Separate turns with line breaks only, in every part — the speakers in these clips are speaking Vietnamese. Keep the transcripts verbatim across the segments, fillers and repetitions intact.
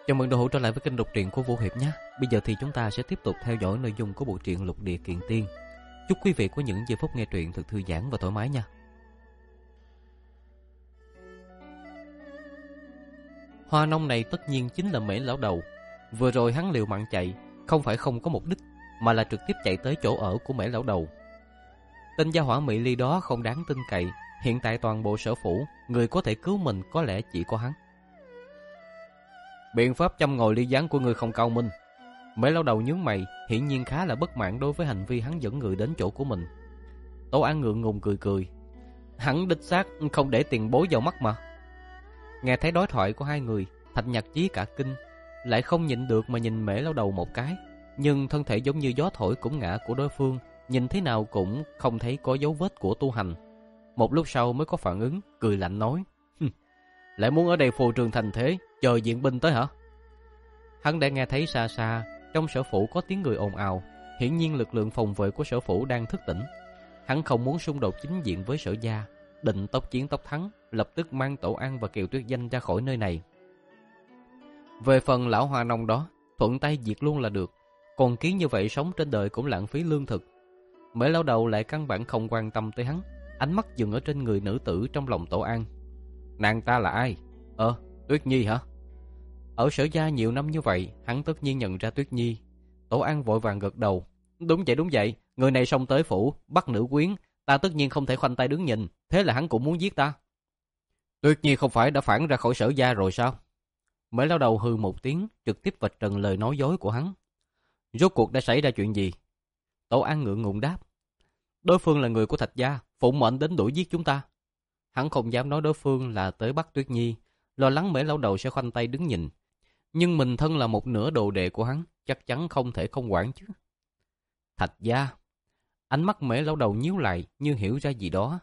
Chào mừng đã hỗ trợ lại với kênh đọc truyện của Vũ Hiệp nhé. Bây giờ thì chúng ta sẽ tiếp tục theo dõi nội dung của bộ truyện Lục Địa Kiện Tiên. Chúc quý vị có những giây phút nghe truyện thật thư giãn và thoải mái nha. Hoa nông này tất nhiên chính là Mễ lão đầu. Vừa rồi hắn liều mạng chạy, không phải không có mục đích, mà là trực tiếp chạy tới chỗ ở của Mễ lão đầu. Tên gia hỏa Mỹ Ly đó không đáng tin cậy. Hiện tại toàn bộ sở phủ, người có thể cứu mình có lẽ chỉ có hắn. Biện pháp châm ngòi ly gián của ngươi không cao minh. Mễ lão đầu nhướng mày, hiển nhiên khá là bất mãn đối với hành vi hắn dẫn người đến chỗ của mình. Tố An ngượng ngùng cười cười. Hắn đích xác không để tiền bối vào mắt mà. Nghe thấy đối thoại của hai người, Thạch Nhạc Chí cả kinh, lại không nhịn được mà nhìn Mễ lão đầu một cái. Nhưng thân thể giống như gió thổi cũng ngã của đối phương, nhìn thế nào cũng không thấy có dấu vết của tu hành. Một lúc sau mới có phản ứng, cười lạnh nói: lại muốn ở đây phô trương thành thế, chờ viện binh tới hả? Hắn đã nghe thấy xa xa trong sở phủ có tiếng người ồn ào, hiển nhiên lực lượng phòng vệ của sở phủ đang thức tỉnh. Hắn không muốn xung đột chính diện với Sở gia, định tốc chiến tốc thắng, lập tức mang Tổ An và Kiều Tuyết Danh ra khỏi nơi này. Về phần lão Hoa Nông đó, thuận tay diệt luôn là được, còn kiến như vậy sống trên đời cũng lãng phí lương thực. Mễ lão đầu lại căn bản không quan tâm tới hắn, ánh mắt dừng ở trên người nữ tử trong lòng Tổ An. Nàng ta là ai? Ờ, Tuyết Nhi hả? Ở Sở gia nhiều năm như vậy, hắn tất nhiên nhận ra Tuyết Nhi. Tổ An vội vàng gật đầu. Đúng vậy, đúng vậy, người này xông tới phủ, bắt nữ quyến, ta tất nhiên không thể khoanh tay đứng nhìn, thế là hắn cũng muốn giết ta. Tuyết Nhi không phải đã phản ra khỏi Sở gia rồi sao? Mễ lão đầu hừ một tiếng, trực tiếp vạch trần lời nói dối của hắn. Rốt cuộc đã xảy ra chuyện gì? Tổ An ngượng ngùng đáp. Đối phương là người của Thạch gia, phụng mệnh đến đuổi giết chúng ta. Hắn không dám nói đối phương là tới bắt Tuyết Nhi, lo lắng Mễ lão đầu sẽ khoanh tay đứng nhìn. Nhưng mình thân là một nửa đồ đệ của hắn, chắc chắn không thể không quản chứ. Thạch gia. Ánh mắt Mễ lão đầu nhíu lại như hiểu ra gì đó.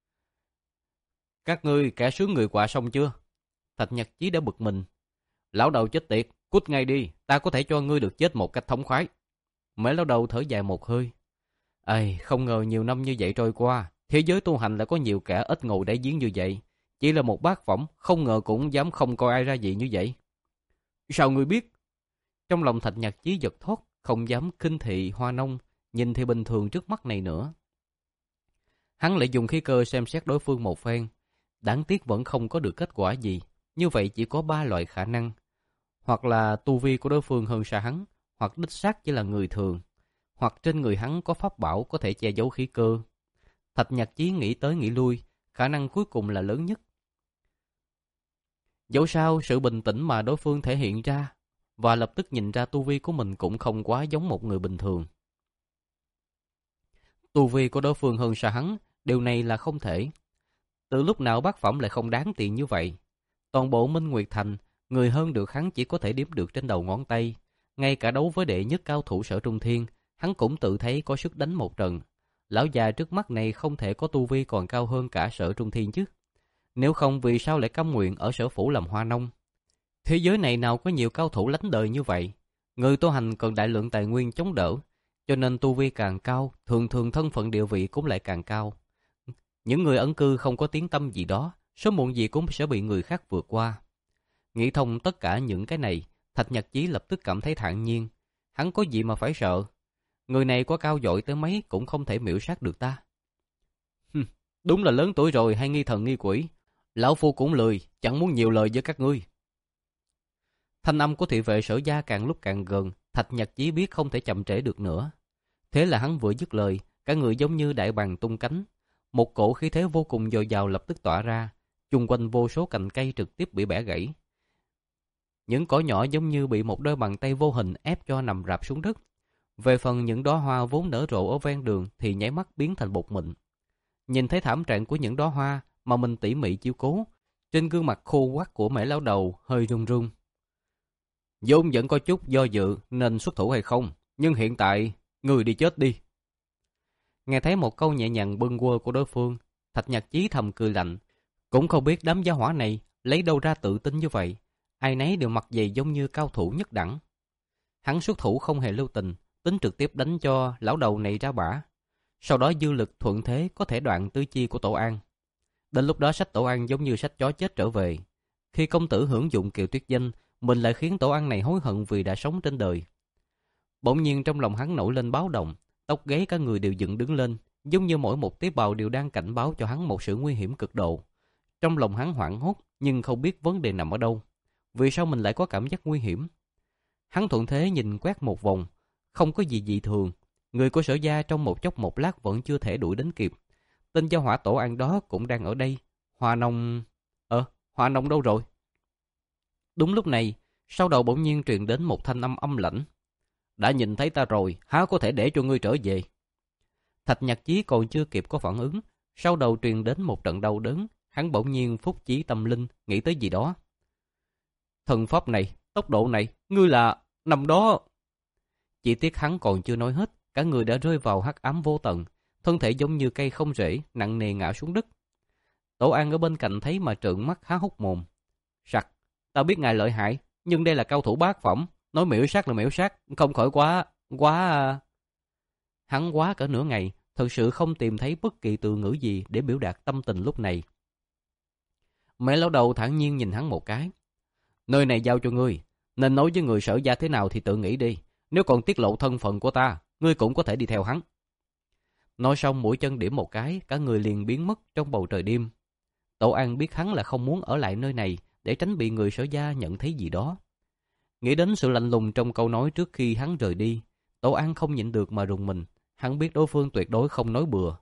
Các ngươi kẻ sướng người quạ xong chưa? Thạch Nhạc Chí đã bực mình. Lão đầu chết tiệt, cút ngay đi, ta có thể cho ngươi được chết một cách thống khoái. Mễ lão đầu thở dài một hơi. Ây, không ngờ nhiều năm như vậy trôi qua, thế giới tu hành lại có nhiều kẻ ít ngồi đáy giếng như vậy. Chỉ là một bát phẩm, không ngờ cũng dám không coi ai ra gì như vậy. Sao ngươi biết? Trong lòng Thạch Nhạc Chí giật thót, không dám khinh thị Hoa Nông, nhìn thì bình thường trước mắt này nữa. Hắn lại dùng khí cơ xem xét đối phương một phen. Đáng tiếc vẫn không có được kết quả gì. Như vậy chỉ có ba loại khả năng. Hoặc là tu vi của đối phương hơn xa hắn, hoặc đích xác chỉ là người thường, hoặc trên người hắn có pháp bảo có thể che giấu khí cơ. Thạch Nhạc Chí nghĩ tới nghĩ lui, khả năng cuối cùng là lớn nhất. Dẫu sao, sự bình tĩnh mà đối phương thể hiện ra và lập tức nhìn ra tu vi của mình cũng không quá giống một người bình thường. Tu vi của đối phương hơn xa hắn, điều này là không thể. Từ lúc nào bát phẩm lại không đáng tiền như vậy? Toàn bộ Minh Nguyệt Thành, người hơn được hắn chỉ có thể đếm được trên đầu ngón tay. Ngay cả đấu với đệ nhất cao thủ Sở Trung Thiên, hắn cũng tự thấy có sức đánh một trận. Lão già trước mắt này không thể có tu vi còn cao hơn cả Sở Trung Thiên chứ. Nếu không vì sao lại cam nguyện ở sở phủ làm hoa nông? Thế giới này nào có nhiều cao thủ lánh đời như vậy? Người tu hành cần đại lượng tài nguyên chống đỡ, cho nên tu vi càng cao, thường thường thân phận địa vị cũng lại càng cao. Những người ẩn cư không có tiếng tăm gì đó, sớm muộn gì cũng sẽ bị người khác vượt qua. Nghĩ thông tất cả những cái này, Thạch Nhạc Chí lập tức cảm thấy thản nhiên. Hắn có gì mà phải sợ? Người này có cao dội tới mấy cũng không thể miễu sát được ta. Hừm, đúng là lớn tuổi rồi hay nghi thần nghi quỷ. Lão phu cũng lười, chẳng muốn nhiều lời với các ngươi. Thanh âm của thị vệ Sở gia càng lúc càng gần, Thạch Nhạc Chí biết không thể chậm trễ được nữa. Thế là hắn vừa dứt lời, cả người giống như đại bàng tung cánh. Một cổ khí thế vô cùng dồi dào lập tức tỏa ra, chung quanh vô số cành cây trực tiếp bị bẻ gãy. Những cỏ nhỏ giống như bị một đôi bàn tay vô hình ép cho nằm rạp xuống đất. Về phần những đóa hoa vốn nở rộ ở ven đường thì nháy mắt biến thành bột mịn. Nhìn thấy thảm trạng của những đóa hoa mà mình tỉ mỉ chiếu cố, trên gương mặt khô quắt của Mễ lão đầu hơi run run. vốn vẫn có chút do dự nên xuất thủ hay không, nhưng hiện tại người đi chết đi. Nghe thấy một câu nhẹ nhàng bâng quơ của đối phương, Thạch Nhạc Chí thầm cười lạnh, cũng không biết đám gia hỏa này lấy đâu ra tự tin như vậy, ai nấy đều mặt dày giống như cao thủ nhất đẳng. Hắn xuất thủ không hề lưu tình, tính trực tiếp đánh cho lão đầu này ra bả. Sau đó dư lực thuận thế có thể đoạn tứ chi của Tổ An. Đến lúc đó sách Tổ An giống như sách chó chết trở về. Khi công tử hưởng dụng Kiều Tuyết Danh, mình lại khiến tổ ăn này hối hận vì đã sống trên đời. Bỗng nhiên trong lòng hắn nổi lên báo động, tóc gáy cả người đều dựng đứng lên, giống như mỗi một tế bào đều đang cảnh báo cho hắn một sự nguy hiểm cực độ. Trong lòng hắn hoảng hốt, nhưng không biết vấn đề nằm ở đâu. Vì sao mình lại có cảm giác nguy hiểm? Hắn thuận thế nhìn quét một vòng, không có gì dị thường. Người của Sở Gia trong một chốc một lát vẫn chưa thể đuổi đến kịp. Tên gia hỏa tổ ăn đó cũng đang ở đây. Hoa Nông... Ờ, Hoa Nông đâu rồi? Đúng lúc này, sau đầu bỗng nhiên truyền đến một thanh âm âm lãnh. Đã nhìn thấy ta rồi, há có thể để cho ngươi trở về? Thạch Nhạc Chí còn chưa kịp có phản ứng, sau đầu truyền đến một trận đau đớn, hắn bỗng nhiên phúc chí tâm linh, nghĩ tới gì đó. Thần pháp này, tốc độ này, ngươi là... nằm đó. Chỉ tiếc hắn còn chưa nói hết, cả người đã rơi vào hắc ám vô tận, thân thể giống như cây không rễ, nặng nề ngã xuống đất. Tổ An ở bên cạnh thấy mà trợn mắt há hốc mồm. Sặc, ta biết ngài lợi hại, nhưng đây là cao thủ bát phẩm, nói miễu sát là miễu sát, không khỏi quá, quá... Hắn quá cả nửa ngày, thật sự không tìm thấy bất kỳ từ ngữ gì để biểu đạt tâm tình lúc này. Mẹ lão đầu thản nhiên nhìn hắn một cái. Nơi này giao cho ngươi, nên nói với người Sở Gia thế nào thì tự nghĩ đi. Nếu còn tiết lộ thân phận của ta, ngươi cũng có thể đi theo hắn. Nói xong mũi chân điểm một cái, cả người liền biến mất trong bầu trời đêm. Tổ An biết hắn là không muốn ở lại nơi này để tránh bị người Sở Gia nhận thấy gì đó. Nghĩ đến sự lạnh lùng trong câu nói trước khi hắn rời đi, Tổ An không nhịn được mà rùng mình. Hắn biết đối phương tuyệt đối không nói bừa.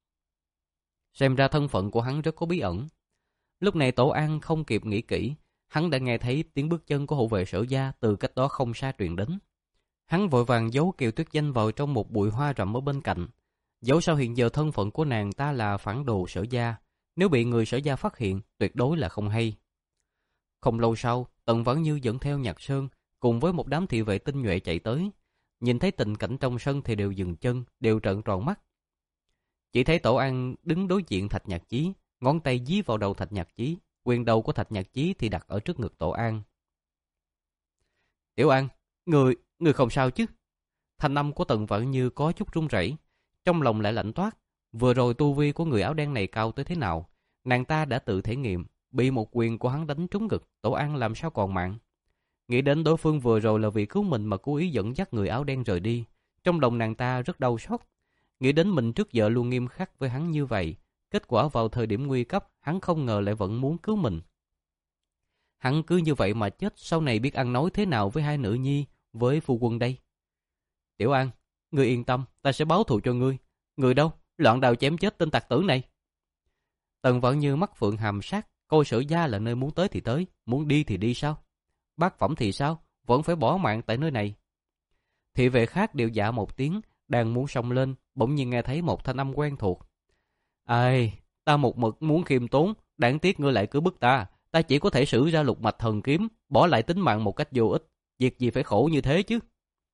Xem ra thân phận của hắn rất có bí ẩn. Lúc này Tổ An không kịp nghĩ kỹ, hắn đã nghe thấy tiếng bước chân của hộ vệ Sở Gia từ cách đó không xa truyền đến. Hắn vội vàng giấu Kiều Tuyết Danh vào trong một bụi hoa rậm ở bên cạnh. Dẫu sao hiện giờ thân phận của nàng ta là phản đồ Sở Gia, nếu bị người Sở Gia phát hiện, tuyệt đối là không hay. Không lâu sau, Tần Vãn Như dẫn theo Nhạc Sơn cùng với một đám thị vệ tinh nhuệ chạy tới. Nhìn thấy tình cảnh trong sân thì đều dừng chân, đều trợn tròn mắt. Chỉ thấy Tổ An đứng đối diện Thạch Nhạc Chí, ngón tay dí vào đầu Thạch Nhạc Chí, quyền đầu của Thạch Nhạc Chí thì đặt ở trước ngực Tổ An. Tiểu An, người, người không sao chứ? Thanh âm của Tần Vãn Như có chút run rẩy, trong lòng lại lạnh toát. Vừa rồi tu vi của người áo đen này cao tới thế nào, nàng ta đã tự thể nghiệm, bị một quyền của hắn đánh trúng ngực, Tổ An làm sao còn mạng. Nghĩ đến đối phương vừa rồi là vì cứu mình mà cố ý dẫn dắt người áo đen rời đi, trong lòng nàng ta rất đau xót. Nghĩ đến mình trước giờ luôn nghiêm khắc với hắn như vậy, kết quả vào thời điểm nguy cấp, hắn không ngờ lại vẫn muốn cứu mình. Hắn cứ như vậy mà chết, sau này biết ăn nói thế nào với hai nữ nhi, với phu quân đây? Tiểu An, ngươi yên tâm, ta sẽ báo thù cho ngươi. Người đâu? Loạn đào chém chết tên tặc tử này. Tần Vãn Như mắt phượng hàm sát, coi Sở Gia là nơi muốn tới thì tới, muốn đi thì đi sao? Bát phẩm thì sao? Vẫn phải bỏ mạng tại nơi này. Thị vệ khác đều dạ một tiếng, đang muốn xông lên, bỗng nhiên nghe thấy một thanh âm quen thuộc. Ai, ta một mực muốn khiêm tốn, đáng tiếc ngươi lại cứ bức ta. Ta chỉ có thể sử ra lục mạch thần kiếm, bỏ lại tính mạng một cách vô ích. Việc gì phải khổ như thế chứ?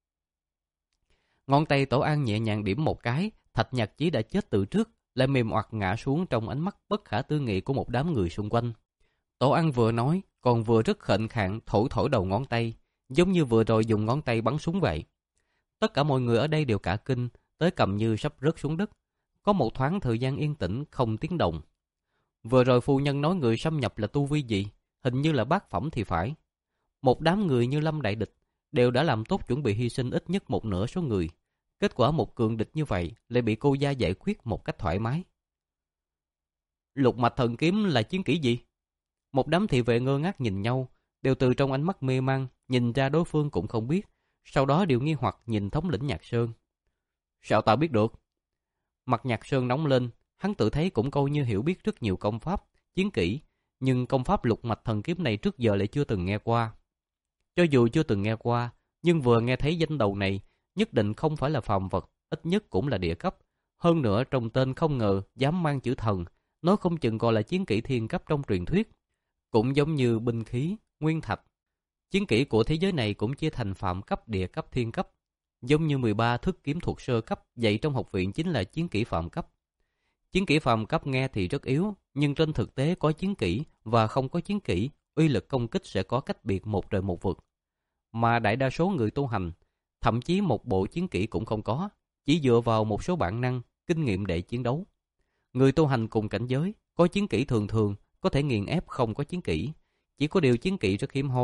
Ngón tay Tổ An nhẹ nhàng điểm một cái, Thạch Nhạc Chí đã chết từ trước, lại mềm oặt ngã xuống trong ánh mắt bất khả tư nghị của một đám người xung quanh. Tổ An vừa nói, còn vừa rất khệnh khạng thổi thổi đầu ngón tay, giống như vừa rồi dùng ngón tay bắn súng vậy. Tất cả mọi người ở đây đều cả kinh, tới cầm như sắp rớt xuống đất. Có một thoáng thời gian yên tĩnh không tiếng động. Vừa rồi phu nhân nói người xâm nhập là tu vi gì, hình như là bát phẩm thì phải. Một đám người như Lâm Đại Địch đều đã làm tốt chuẩn bị hy sinh ít nhất một nửa số người. Kết quả một cường địch như vậy lại bị cô gia giải quyết một cách thoải mái. Lục mạch thần kiếm là chiến kỹ gì? Một đám thị vệ ngơ ngác nhìn nhau, đều từ trong ánh mắt mê mang, nhìn ra đối phương cũng không biết, sau đó đều nghi hoặc nhìn thống lĩnh Nhạc Sơn. Sao ta biết được? Mặt Nhạc Sơn nóng lên, hắn tự thấy cũng coi như hiểu biết rất nhiều công pháp, chiến kỹ, nhưng công pháp lục mạch thần kiếm này trước giờ lại chưa từng nghe qua. Cho dù chưa từng nghe qua, nhưng vừa nghe thấy danh đầu này, nhất định không phải là phàm vật, ít nhất cũng là địa cấp. Hơn nữa trong tên không ngờ dám mang chữ thần, nói không chừng gọi là chiến kỹ thiên cấp trong truyền thuyết. Cũng giống như binh khí, nguyên thạch. Chiến kỹ của thế giới này cũng chia thành phạm cấp, địa cấp, thiên cấp. Giống như mười ba thức kiếm thuật sơ cấp dạy trong học viện chính là chiến kỹ phạm cấp. Chiến kỹ phạm cấp nghe thì rất yếu, nhưng trên thực tế có chiến kỹ và không có chiến kỹ, uy lực công kích sẽ có cách biệt một trời một vực. Mà đại đa số người tu hành, thậm chí một bộ chiến kỹ cũng không có, chỉ dựa vào một số bản năng, kinh nghiệm để chiến đấu. Người tu hành cùng cảnh giới, có chiến kỹ thường thường, có thể nghiền ép không có chiến kỹ. Chỉ có điều chiến kỹ rất hiếm hoi,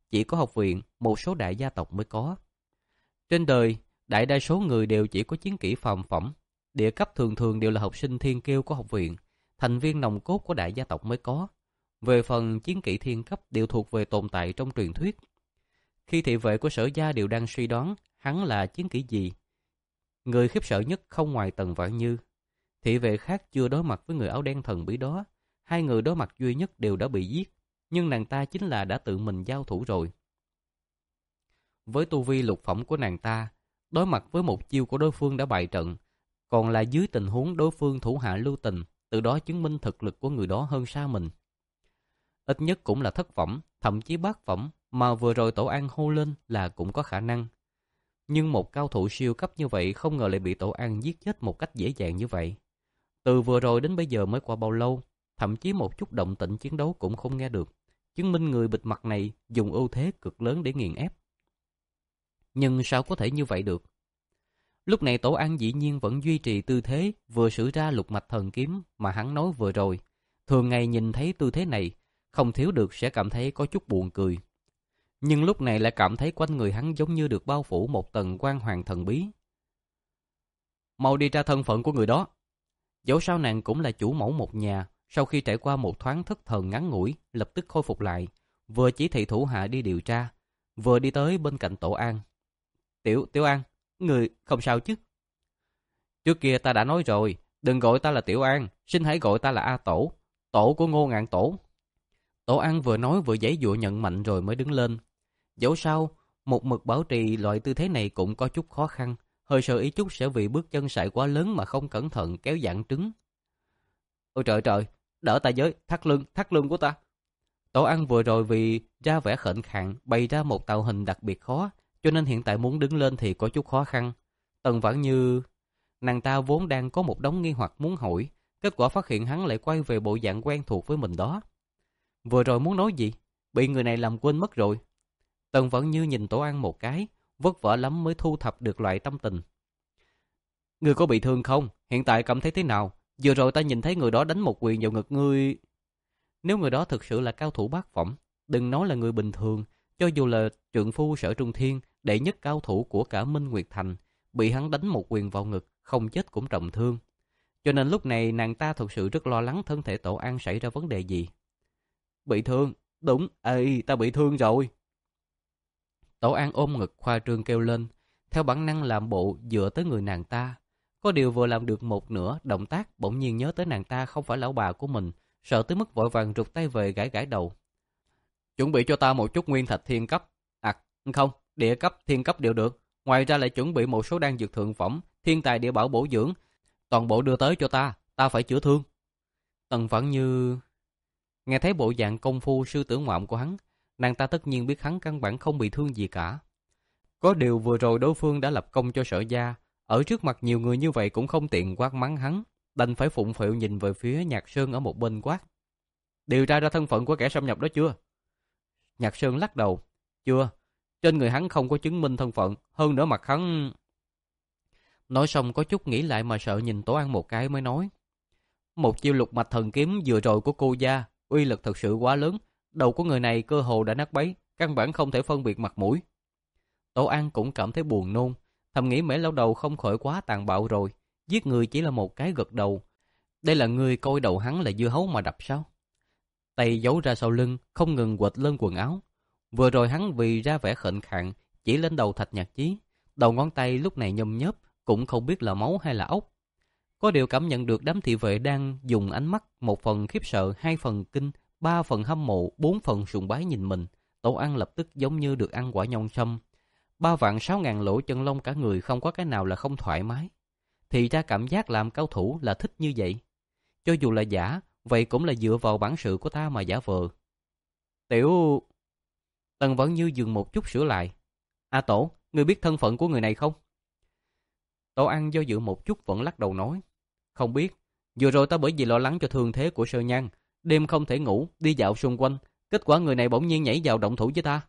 chỉ có học viện, một số đại gia tộc mới có. Trên đời, đại đa số người đều chỉ có chiến kỹ phàm phẩm. Địa cấp thường thường đều là học sinh thiên kiêu của học viện, thành viên nòng cốt của đại gia tộc mới có. Về phần chiến kỹ thiên cấp đều thuộc về tồn tại trong truyền thuyết. Khi thị vệ của Sở Gia đều đang suy đoán hắn là chiến kỹ gì, người khiếp sợ nhất không ngoài Tần Vãn Như. Thị vệ khác chưa đối mặt với người áo đen thần bí đó, hai người đối mặt duy nhất đều đã bị giết, nhưng nàng ta chính là đã tự mình giao thủ rồi. Với tu vi lục phẩm của nàng ta, đối mặt với một chiêu của đối phương đã bại trận, còn là dưới tình huống đối phương thủ hạ lưu tình, từ đó chứng minh thực lực của người đó hơn xa mình. Ít nhất cũng là thất phẩm, thậm chí bát phẩm, mà vừa rồi Tổ An hô lên là cũng có khả năng. Nhưng một cao thủ siêu cấp như vậy không ngờ lại bị Tổ An giết chết một cách dễ dàng như vậy. Từ vừa rồi đến bây giờ mới qua bao lâu, thậm chí một chút động tĩnh chiến đấu cũng không nghe được, chứng minh người bịt mặt này dùng ưu thế cực lớn để nghiền ép. Nhưng sao có thể như vậy được? Lúc này Tổ An dĩ nhiên vẫn duy trì tư thế vừa sử ra lục mạch thần kiếm mà hắn nói vừa rồi. Thường ngày nhìn thấy tư thế này, không thiếu được sẽ cảm thấy có chút buồn cười. Nhưng lúc này lại cảm thấy quanh người hắn giống như được bao phủ một tầng quang hoàng thần bí. Mau đi ra thân phận của người đó. Dẫu sao nàng cũng là chủ mẫu một nhà, sau khi trải qua một thoáng thất thần ngắn ngủi, lập tức khôi phục lại, vừa chỉ thị thủ hạ đi điều tra, vừa đi tới bên cạnh Tổ An. Tiểu, Tiểu An, người không sao chứ? Trước kia ta đã nói rồi, đừng gọi ta là Tiểu An, xin hãy gọi ta là A Tổ, tổ của Ngô Ngạn Tổ. Tổ An vừa nói vừa giãy giụa nhận mạnh rồi mới đứng lên. Dẫu sao, một mực bảo trì loại tư thế này cũng có chút khó khăn, hơi sợ ý chút sẽ vì bước chân sải quá lớn mà không cẩn thận kéo giãn trứng. Ôi trời trời, đỡ ta với, thắt lưng, thắt lưng của ta. Tổ An vừa rồi vì ra vẻ khệnh khạng bày ra một tạo hình đặc biệt khó, cho nên hiện tại muốn đứng lên thì có chút khó khăn. Tần Vãn Như, nàng ta vốn đang có một đống nghi hoặc muốn hỏi, kết quả phát hiện hắn lại quay về bộ dạng quen thuộc với mình đó. Vừa rồi muốn nói gì, bị người này làm quên mất rồi. Tần Vãn Như nhìn Tổ An một cái, vất vả lắm mới thu thập được loại tâm tình. Ngươi có bị thương không? Hiện tại cảm thấy thế nào? Vừa rồi ta nhìn thấy người đó đánh một quyền vào ngực ngươi. Nếu người đó thực sự là cao thủ bát phẩm, đừng nói là người bình thường, cho dù là trượng phu Sở Trung Thiên, đệ nhất cao thủ của cả Minh Nguyệt Thành, bị hắn đánh một quyền vào ngực, không chết cũng trọng thương. Cho nên lúc này nàng ta thực sự rất lo lắng thân thể Tổ An xảy ra vấn đề gì. Bị thương? Đúng, ê, ta bị thương rồi. Tổ An ôm ngực khoa trương kêu lên, theo bản năng làm bộ dựa tới người nàng ta. Có điều vừa làm được một nửa động tác, bỗng nhiên nhớ tới nàng ta không phải lão bà của mình, sợ tới mức vội vàng rụt tay về gãi gãi đầu. Chuẩn bị cho ta một chút nguyên thạch thiên cấp. À, không, địa cấp, thiên cấp đều được. Ngoài ra lại chuẩn bị một số đan dược thượng phẩm, thiên tài địa bảo bổ dưỡng. Toàn bộ đưa tới cho ta, ta phải chữa thương. Tần Vãn Như nghe thấy bộ dạng công phu sư tử ngoạm của hắn, nàng ta tất nhiên biết hắn căn bản không bị thương gì cả. Có điều vừa rồi đối phương đã lập công cho Sở Gia, ở trước mặt nhiều người như vậy cũng không tiện quát mắng hắn, đành phải phụng phịu nhìn về phía Nhạc Sơn ở một bên quát. Điều tra ra thân phận của kẻ xâm nhập đó chưa? Nhạc Sơn lắc đầu. Chưa, trên người hắn không có chứng minh thân phận, hơn nữa mặt hắn... Nói xong có chút nghĩ lại mà sợ nhìn Tổ An một cái mới nói. Một chiêu lục mạch thần kiếm vừa rồi của cô gia, uy lực thật sự quá lớn, đầu của người này cơ hồ đã nát bấy, căn bản không thể phân biệt mặt mũi. Tổ An cũng cảm thấy buồn nôn, thầm nghĩ Mễ lão đầu không khỏi quá tàn bạo rồi, giết người chỉ là một cái gật đầu. Đây là người coi đầu hắn là dưa hấu mà đập sao? Tay giấu ra sau lưng, không ngừng quệt lên quần áo. Vừa rồi hắn vì ra vẻ khệnh khạng, chỉ lên đầu Thạch Nhạc Chí, đầu ngón tay lúc này nhâm nhớp, cũng không biết là máu hay là ốc. Có điều cảm nhận được đám thị vệ đang dùng ánh mắt một phần khiếp sợ, hai phần kinh, ba phần hâm mộ, bốn phần sùng bái nhìn mình. Tổ An lập tức giống như được ăn quả nhông sâm. Ba vạn sáu ngàn lỗ chân lông cả người không có cái nào là không thoải mái. Thì ra cảm giác làm cao thủ là thích như vậy. Cho dù là giả, vậy cũng là dựa vào bản sự của ta mà giả vờ. Tiểu... Tần Vãn Như dừng một chút sửa lại. A Tổ, ngươi biết thân phận của người này không? Tổ An do dự một chút vẫn lắc đầu nói. Không biết, vừa rồi ta bởi vì lo lắng cho thương thế của Sơ Nhan, đêm không thể ngủ, đi dạo xung quanh, kết quả người này bỗng nhiên nhảy vào động thủ với ta.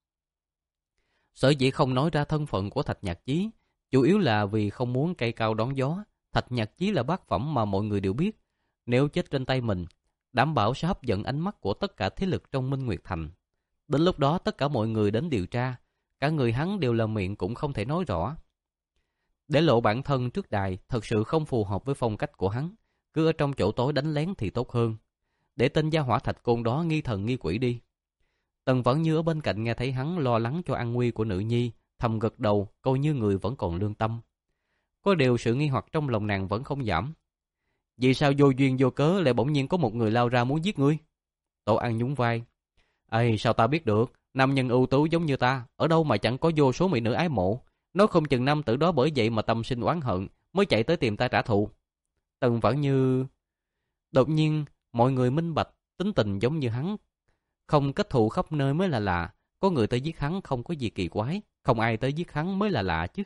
Sở dĩ không nói ra thân phận của Thạch Nhạc Chí, chủ yếu là vì không muốn cây cao đón gió. Thạch Nhạc Chí là bát phẩm mà mọi người đều biết, nếu chết trên tay mình, đảm bảo sẽ hấp dẫn ánh mắt của tất cả thế lực trong Minh Nguyệt Thành. Đến lúc đó tất cả mọi người đến điều tra, cả người hắn đều là miệng cũng không thể nói rõ. Để lộ bản thân trước đài thật sự không phù hợp với phong cách của hắn, cứ ở trong chỗ tối đánh lén thì tốt hơn. Để tên gia hỏa thạch côn đó nghi thần nghi quỷ đi. Tần Vẫn Như ở bên cạnh nghe thấy hắn lo lắng cho an nguy của nữ nhi, thầm gật đầu, coi như người vẫn còn lương tâm. Có điều sự nghi hoặc trong lòng nàng vẫn không giảm. Vì sao vô duyên vô cớ lại bỗng nhiên có một người lao ra muốn giết ngươi? Tổ An nhún vai. Ây, sao ta biết được, nam nhân ưu tú giống như ta, ở đâu mà chẳng có vô số mỹ nữ ái mộ. Nói không chừng nam tử đó bởi vậy mà tâm sinh oán hận, mới chạy tới tìm ta trả thù. Tần Vẫn Như... Đột nhiên, mọi người minh bạch, tính tình giống như hắn. Không kết thù khắp nơi mới là lạ, có người tới giết hắn không có gì kỳ quái, không ai tới giết hắn mới là lạ chứ.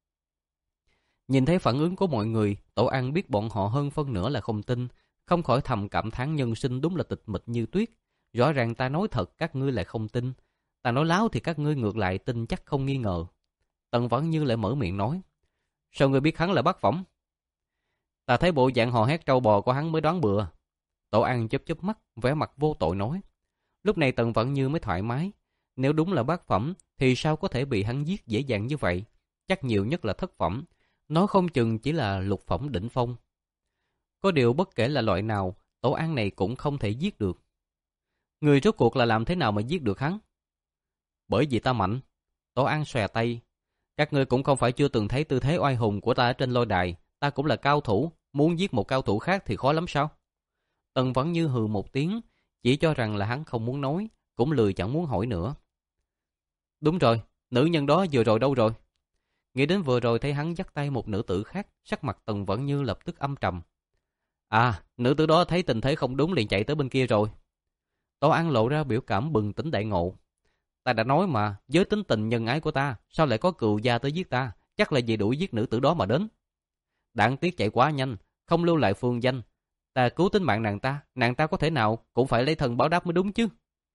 Nhìn thấy phản ứng của mọi người, Tổ An biết bọn họ hơn phân nửa là không tin, không khỏi thầm cảm thán nhân sinh đúng là tịch mịch như tuyết. Rõ ràng ta nói thật các ngươi lại không tin, ta nói láo thì các ngươi ngược lại tin chắc không nghi ngờ. Tần Vẫn Như lại mở miệng nói, sao ngươi biết hắn là bác phỏng? Ta thấy bộ dạng hò hét trâu bò của hắn mới đoán bừa. Tổ An chớp chớp mắt, vẻ mặt vô tội nói. Lúc này Tần Vẫn Như mới thoải mái. Nếu đúng là bát phẩm thì sao có thể bị hắn giết dễ dàng như vậy? Chắc nhiều nhất là thất phẩm, nói không chừng chỉ là lục phẩm đỉnh phong. Có điều bất kể là loại nào, Tổ An này cũng không thể giết được. Người rốt cuộc là làm thế nào mà giết được hắn? Bởi vì ta mạnh. Tổ An xòe tay. Các ngươi cũng không phải chưa từng thấy tư thế oai hùng của ta ở trên lôi đài. Ta cũng là cao thủ, muốn giết một cao thủ khác thì khó lắm sao? Tần Vẫn Như hừ một tiếng, chỉ cho rằng là hắn không muốn nói, cũng lười chẳng muốn hỏi nữa. Đúng rồi, nữ nhân đó vừa rồi đâu rồi? Nghĩ đến vừa rồi thấy hắn dắt tay một nữ tử khác, sắc mặt Tần Vẫn Như lập tức âm trầm. À, nữ tử đó thấy tình thế không đúng liền chạy tới bên kia rồi. Tổ An lộ ra biểu cảm bừng tỉnh đại ngộ. Ta đã nói mà, với tính tình nhân ái của ta, sao lại có cừu gia tới giết ta, chắc là vì đuổi giết nữ tử đó mà đến. Đáng tiếc chạy quá nhanh, không lưu lại phương danh. Ta cứu tính mạng nàng ta, nàng ta có thể nào cũng phải lấy thân báo đáp mới đúng chứ.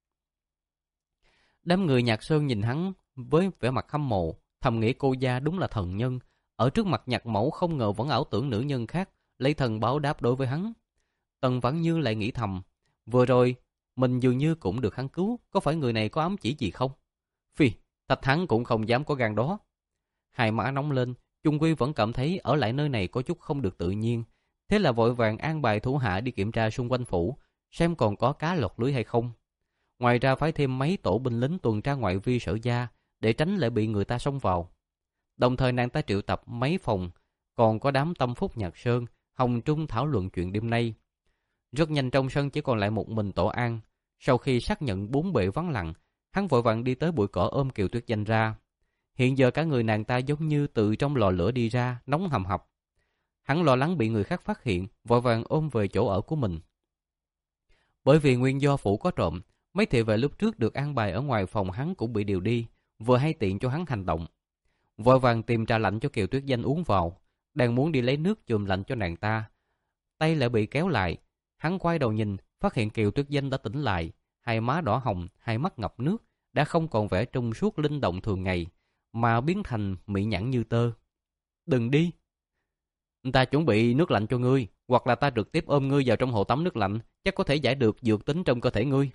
Đám người Nhạc Sơn nhìn hắn với vẻ mặt hâm mộ, thầm nghĩ cô gia đúng là thần nhân. Ở trước mặt Nhạc Mẫu không ngờ vẫn ảo tưởng nữ nhân khác lấy thần báo đáp đối với hắn. Tần Vẫn Như lại nghĩ thầm, vừa rồi mình dường như cũng được hắn cứu, có phải người này có ám chỉ gì không? Phi, Thạch hắn cũng không dám có gan đó. Hai má nóng lên, chung quy vẫn cảm thấy ở lại nơi này có chút không được tự nhiên. Thế là vội vàng an bài thủ hạ đi kiểm tra xung quanh phủ, xem còn có cá lọt lưới hay không. Ngoài ra phải thêm mấy tổ binh lính tuần tra ngoại vi sở gia, để tránh lại bị người ta xông vào. Đồng thời nàng ta triệu tập mấy phòng, còn có đám tâm phúc Nhạc Sơn, Hồng Trung thảo luận chuyện đêm nay. Rất nhanh trong sân chỉ còn lại một mình Tổ An. Sau khi xác nhận bốn bề vắng lặng, hắn vội vàng đi tới bụi cỏ ôm Kiều Tuyết Danh ra. Hiện giờ cả người nàng ta giống như từ trong lò lửa đi ra, nóng hầm hập. Hắn lo lắng bị người khác phát hiện, vội vàng ôm về chỗ ở của mình. Bởi vì nguyên do phủ có trộm, mấy thị vệ lúc trước được an bài ở ngoài phòng hắn cũng bị điều đi, vừa hay tiện cho hắn hành động. Vội vàng tìm trà lạnh cho Kiều Tuyết Danh uống vào, đang muốn đi lấy nước chườm lạnh cho nàng ta, tay lại bị kéo lại. Hắn quay đầu nhìn, phát hiện Kiều Tuyết Danh đã tỉnh lại, hai má đỏ hồng, hai mắt ngập nước, đã không còn vẻ trong suốt linh động thường ngày, mà biến thành mị nhãn như tơ. Đừng đi! Ta chuẩn bị nước lạnh cho ngươi, hoặc là ta trực tiếp ôm ngươi vào trong hồ tắm nước lạnh, chắc có thể giải được dược tính trong cơ thể ngươi.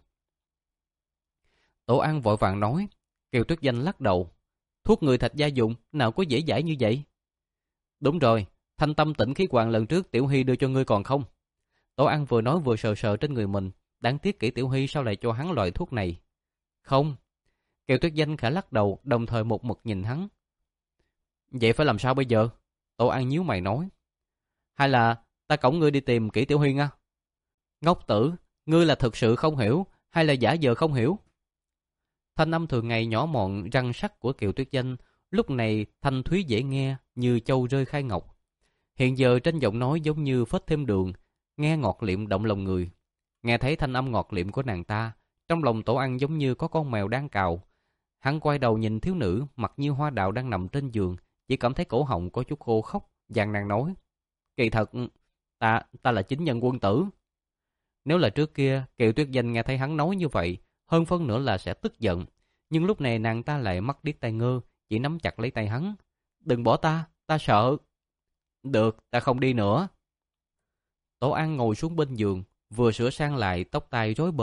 Tổ An vội vàng nói. Kiều Tuyết Danh lắc đầu. Thuốc người Thạch gia dụng, nào có dễ dãi như vậy? Đúng rồi, thanh tâm tĩnh khí hoàng lần trước Tiểu Hy đưa cho ngươi còn không? Tổ An vừa nói vừa sờ sờ trên người mình, đáng tiếc Kỷ Tiểu Hy sao lại cho hắn loại thuốc này? Không. Kiều Tuyết Danh khẽ lắc đầu, đồng thời một mực nhìn hắn. Vậy phải làm sao bây giờ? Tổ An nhíu mày nói. Hay là ta cõng ngươi đi tìm Kỷ Tiểu Hy nha? Ngốc tử, ngươi là thực sự không hiểu, hay là giả vờ không hiểu? Thanh âm thường ngày nhỏ mọn răng sắc của Kiều Tuyết Danh lúc này thanh thúy dễ nghe như châu rơi khai ngọc. Hiện giờ trên giọng nói giống như phết thêm đường, nghe ngọt liệm động lòng người. Nghe thấy thanh âm ngọt liệm của nàng ta, trong lòng Tổ An giống như có con mèo đang cào. Hắn quay đầu nhìn thiếu nữ mặt như hoa đào đang nằm trên giường, chỉ cảm thấy cổ họng có chút khô khốc, dàn nàng nói: Kỳ thật, ta ta là chính nhân quân tử. Nếu là trước kia, Kiều Tuyết Danh nghe thấy hắn nói như vậy, hơn phân nửa là sẽ tức giận. Nhưng lúc này nàng ta lại mắt điếc tai ngơ, chỉ nắm chặt lấy tay hắn. Đừng bỏ ta, ta sợ. Được, ta không đi nữa. Tổ An ngồi xuống bên giường, vừa sửa sang lại tóc tai rối bời,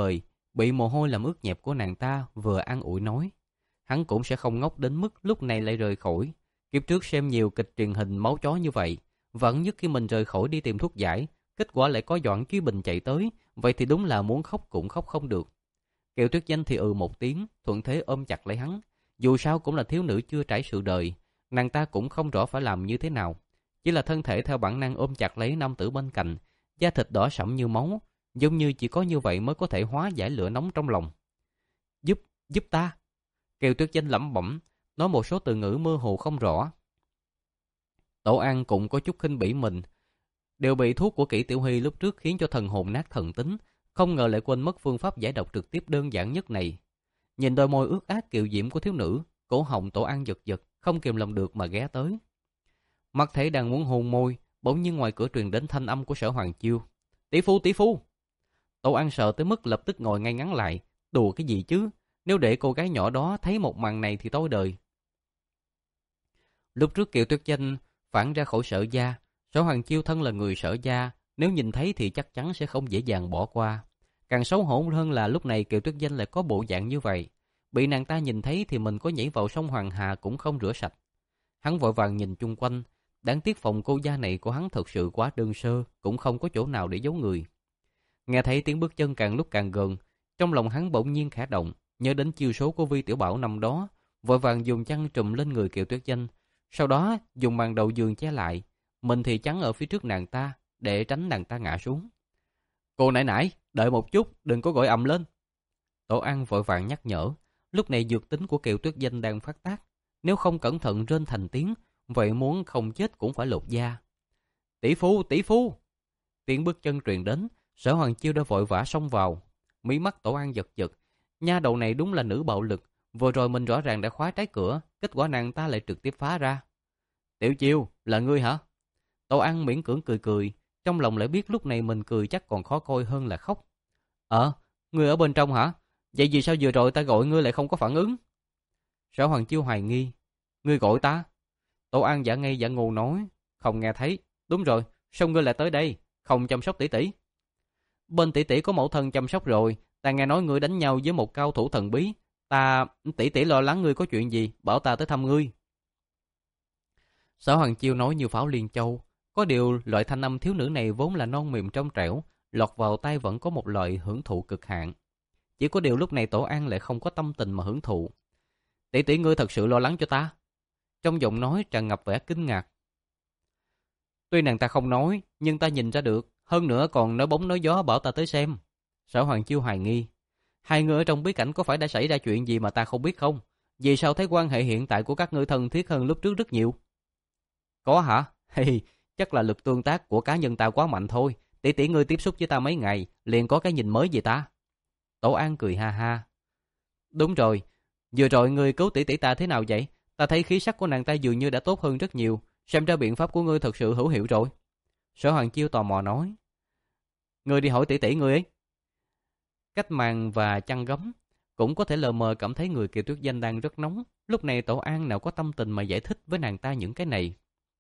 Bị mồ hôi làm ướt nhẹp của nàng ta vừa an ủi nói, hắn cũng sẽ không ngốc đến mức lúc này lại rời khỏi. Kiếp trước xem nhiều kịch truyền hình máu chó như vậy, vẫn nhất khi mình rời khỏi đi tìm thuốc giải, kết quả lại có Doãn Chí Bình chạy tới, vậy thì đúng là muốn khóc cũng khóc không được. Kiều Tuyết Danh thì ừ một tiếng, thuận thế ôm chặt lấy hắn. Dù sao cũng là thiếu nữ chưa trải sự đời, nàng ta cũng không rõ phải làm như thế nào. Chỉ là thân thể theo bản năng ôm chặt lấy nam tử bên cạnh, da thịt đỏ sẫm như máu, giống như chỉ có như vậy mới có thể hóa giải lửa nóng trong lòng. Giúp, giúp ta. Kiều Tuyết Danh lẩm bẩm, nói một số từ ngữ mơ hồ không rõ. Tổ An cũng có chút khinh bỉ mình, đều bị thuốc của Kỷ Tiểu Hy lúc trước khiến cho thần hồn nát thần tính, không ngờ lại quên mất phương pháp giải độc trực tiếp đơn giản nhất này. Nhìn đôi môi ướt át kiều diễm của thiếu nữ, cổ họng Tổ An giật giật, không kìm lòng được mà ghé tới. Mặt thể đang muốn hôn môi, bỗng nhiên ngoài cửa truyền đến thanh âm của Sở Hoàng Chiêu. Tỷ phu, tỷ phu! Tổ An sợ tới mức lập tức ngồi ngay ngắn lại. Đùa cái gì chứ? Nếu để cô gái nhỏ đó thấy một màn này thì tối đời. Lúc trước Kiều Tuyết Danh phản ra khỏi Sở gia, Sở Hoàng Chiêu thân là người Sở gia, nếu nhìn thấy thì chắc chắn sẽ không dễ dàng bỏ qua. Càng xấu hổ hơn là lúc này Kiều Tuyết Danh lại có bộ dạng như vậy. Bị nàng ta nhìn thấy thì mình có nhảy vào sông Hoàng Hà cũng không rửa sạch. Hắn vội vàng nhìn chung quanh. Đáng tiếc phòng cô gia này của hắn thật sự quá đơn sơ, cũng không có chỗ nào để giấu người. Nghe thấy tiếng bước chân càng lúc càng gần, trong lòng hắn bỗng nhiên khẽ động, nhớ đến chiêu số của Vi Tiểu Bảo năm đó, vội vàng dùng chăn trùm lên người Kiều Tuyết Danh, sau đó dùng màn đầu giường che lại, mình thì chắn ở phía trước nàng ta để tránh nàng ta ngã xuống. Cô nãy nãy, đợi một chút, đừng có gọi ầm lên. Tổ An vội vàng nhắc nhở, lúc này dược tính của Kiều Tuyết Danh đang phát tác, nếu không cẩn thận rên thành tiếng, vậy muốn không chết cũng phải lột da. Tỷ phu, tỷ phu! Tiếng bước chân truyền đến, Sở Hoàng Chiêu đã vội vã xông vào. Mí mắt Tổ An giật giật, nha đầu này đúng là nữ bạo lực, vừa rồi mình rõ ràng đã khóa trái cửa, kết quả nàng ta lại trực tiếp phá ra. Tiểu Chiêu, là ngươi hả? Tổ An miễn cưỡng cười cười, trong lòng lại biết lúc này mình cười chắc còn khó coi hơn là khóc. Ờ, ngươi ở bên trong hả? Vậy vì sao vừa rồi ta gọi ngươi lại không có phản ứng? Sở Hoàng Chiêu hoài nghi. Ngươi gọi ta? Tổ An giả ngây giả ngu nói, không nghe thấy. Đúng rồi, sao ngươi lại tới đây, không chăm sóc tỷ tỷ? Bên tỷ tỷ có mẫu thân chăm sóc rồi, ta nghe nói ngươi đánh nhau với một cao thủ thần bí, ta tỷ tỷ lo lắng ngươi có chuyện gì, bảo ta tới thăm ngươi. Sở Hoàng Chiêu nói như pháo liên châu, có điều loại thanh âm thiếu nữ này vốn là non mềm trong trẻo, lọt vào tai vẫn có một loại hưởng thụ cực hạn. Chỉ có điều lúc này Tổ An lại không có tâm tình mà hưởng thụ. Tỷ tỷ ngươi thật sự lo lắng cho ta? Trong giọng nói tràn ngập vẻ kinh ngạc. Tuy nàng ta không nói, nhưng ta nhìn ra được, hơn nữa còn nói bóng nói gió bảo ta tới xem. Sở Hoàng Chiêu hoài nghi. Hai người ở trong bí cảnh có phải đã xảy ra chuyện gì mà ta không biết không? Vì sao thấy quan hệ hiện tại của các ngươi thân thiết hơn lúc trước rất nhiều? Có hả? Hey, chắc là lực tương tác của cá nhân ta quá mạnh thôi. Tỷ tỷ ngươi tiếp xúc với ta mấy ngày, liền có cái nhìn mới về ta. Tổ An cười ha ha. Đúng rồi, vừa rồi ngươi cứu tỷ tỷ ta thế nào vậy? Ta thấy khí sắc của nàng ta dường như đã tốt hơn rất nhiều, xem ra biện pháp của ngươi thật sự hữu hiệu rồi. Sở Hoàng Chiêu tò mò nói. Ngươi đi hỏi tỷ tỷ ngươi ấy. Cách màn và chăn gấm cũng có thể lờ mờ cảm thấy người Kiều Tuyết Danh đang rất nóng. Lúc này Tổ An nào có tâm tình mà giải thích với nàng ta những cái này.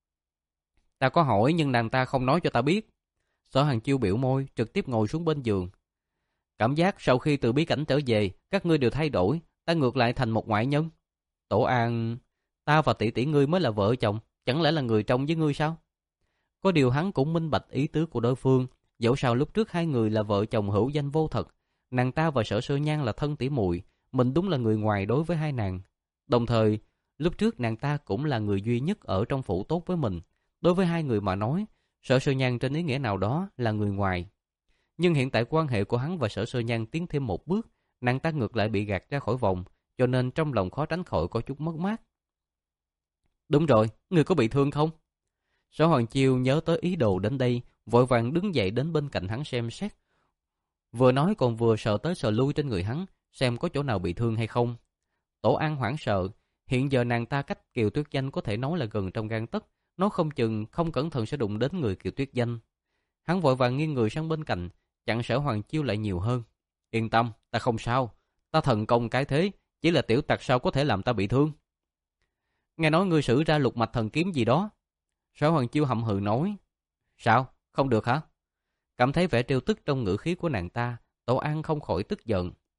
Ta có hỏi nhưng nàng ta không nói cho ta biết. Sở Hoàng Chiêu biểu môi, trực tiếp ngồi xuống bên giường. Cảm giác sau khi từ bí cảnh trở về, các ngươi đều thay đổi, ta ngược lại thành một ngoại nhân. Tổ An, ta và tỷ tỷ ngươi mới là vợ chồng, chẳng lẽ là người trong với ngươi sao? Có điều hắn cũng minh bạch ý tứ của đối phương, dẫu sao lúc trước hai người là vợ chồng hữu danh vô thật, nàng ta và Sở Sơ Nhan là thân tỉ muội, mình đúng là người ngoài đối với hai nàng. Đồng thời, lúc trước nàng ta cũng là người duy nhất ở trong phủ tốt với mình, đối với hai người mà nói, Sở Sơ Nhan trên ý nghĩa nào đó là người ngoài. Nhưng hiện tại quan hệ của hắn và Sở Sơ Nhan tiến thêm một bước, nàng ta ngược lại bị gạt ra khỏi vòng, cho nên trong lòng khó tránh khỏi có chút mất mát. Đúng rồi, người có bị thương không? Sở Hoàng Chiêu nhớ tới ý đồ đến đây, vội vàng đứng dậy đến bên cạnh hắn xem xét. Vừa nói còn vừa sờ tới sờ lui trên người hắn, xem có chỗ nào bị thương hay không. Tổ An hoảng sợ, hiện giờ nàng ta cách Kiều Tuyết Danh có thể nói là gần trong gang tấc, nó không chừng không cẩn thận sẽ đụng đến người Kiều Tuyết Danh. Hắn vội vàng nghiêng người sang bên cạnh, chặn Sở Hoàng Chiêu lại nhiều hơn. Yên tâm, ta không sao, ta thần công cái thế, chỉ là tiểu tặc sao có thể làm ta bị thương. Nghe nói ngươi sử ra lục mạch thần kiếm gì đó. Sở Hoàng Chiêu hậm hừ nói. Sao, không được hả? Cảm thấy vẻ trêu tức trong ngữ khí của nàng ta, Tổ An không khỏi tức giận,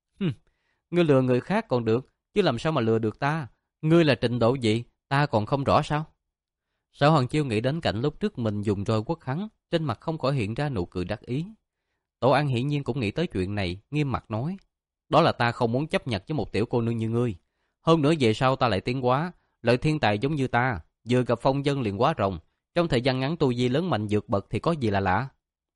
Ngươi lừa người khác còn được, chứ làm sao mà lừa được ta? Ngươi là trình độ gì, ta còn không rõ sao? Sở Hoàng Chiêu nghĩ đến cảnh lúc trước mình dùng roi quất hắn, trên mặt không khỏi hiện ra nụ cười đắc ý. Tổ An hiển nhiên cũng nghĩ tới chuyện này, nghiêm mặt nói: đó là ta không muốn chấp nhận với một tiểu cô nương như ngươi. Hơn nữa về sau ta lại tiến hóa, lợi thiên tài giống như ta, vừa gặp phong dân liền quá rồng. Trong thời gian ngắn tu vi lớn mạnh vượt bậc thì có gì là lạ.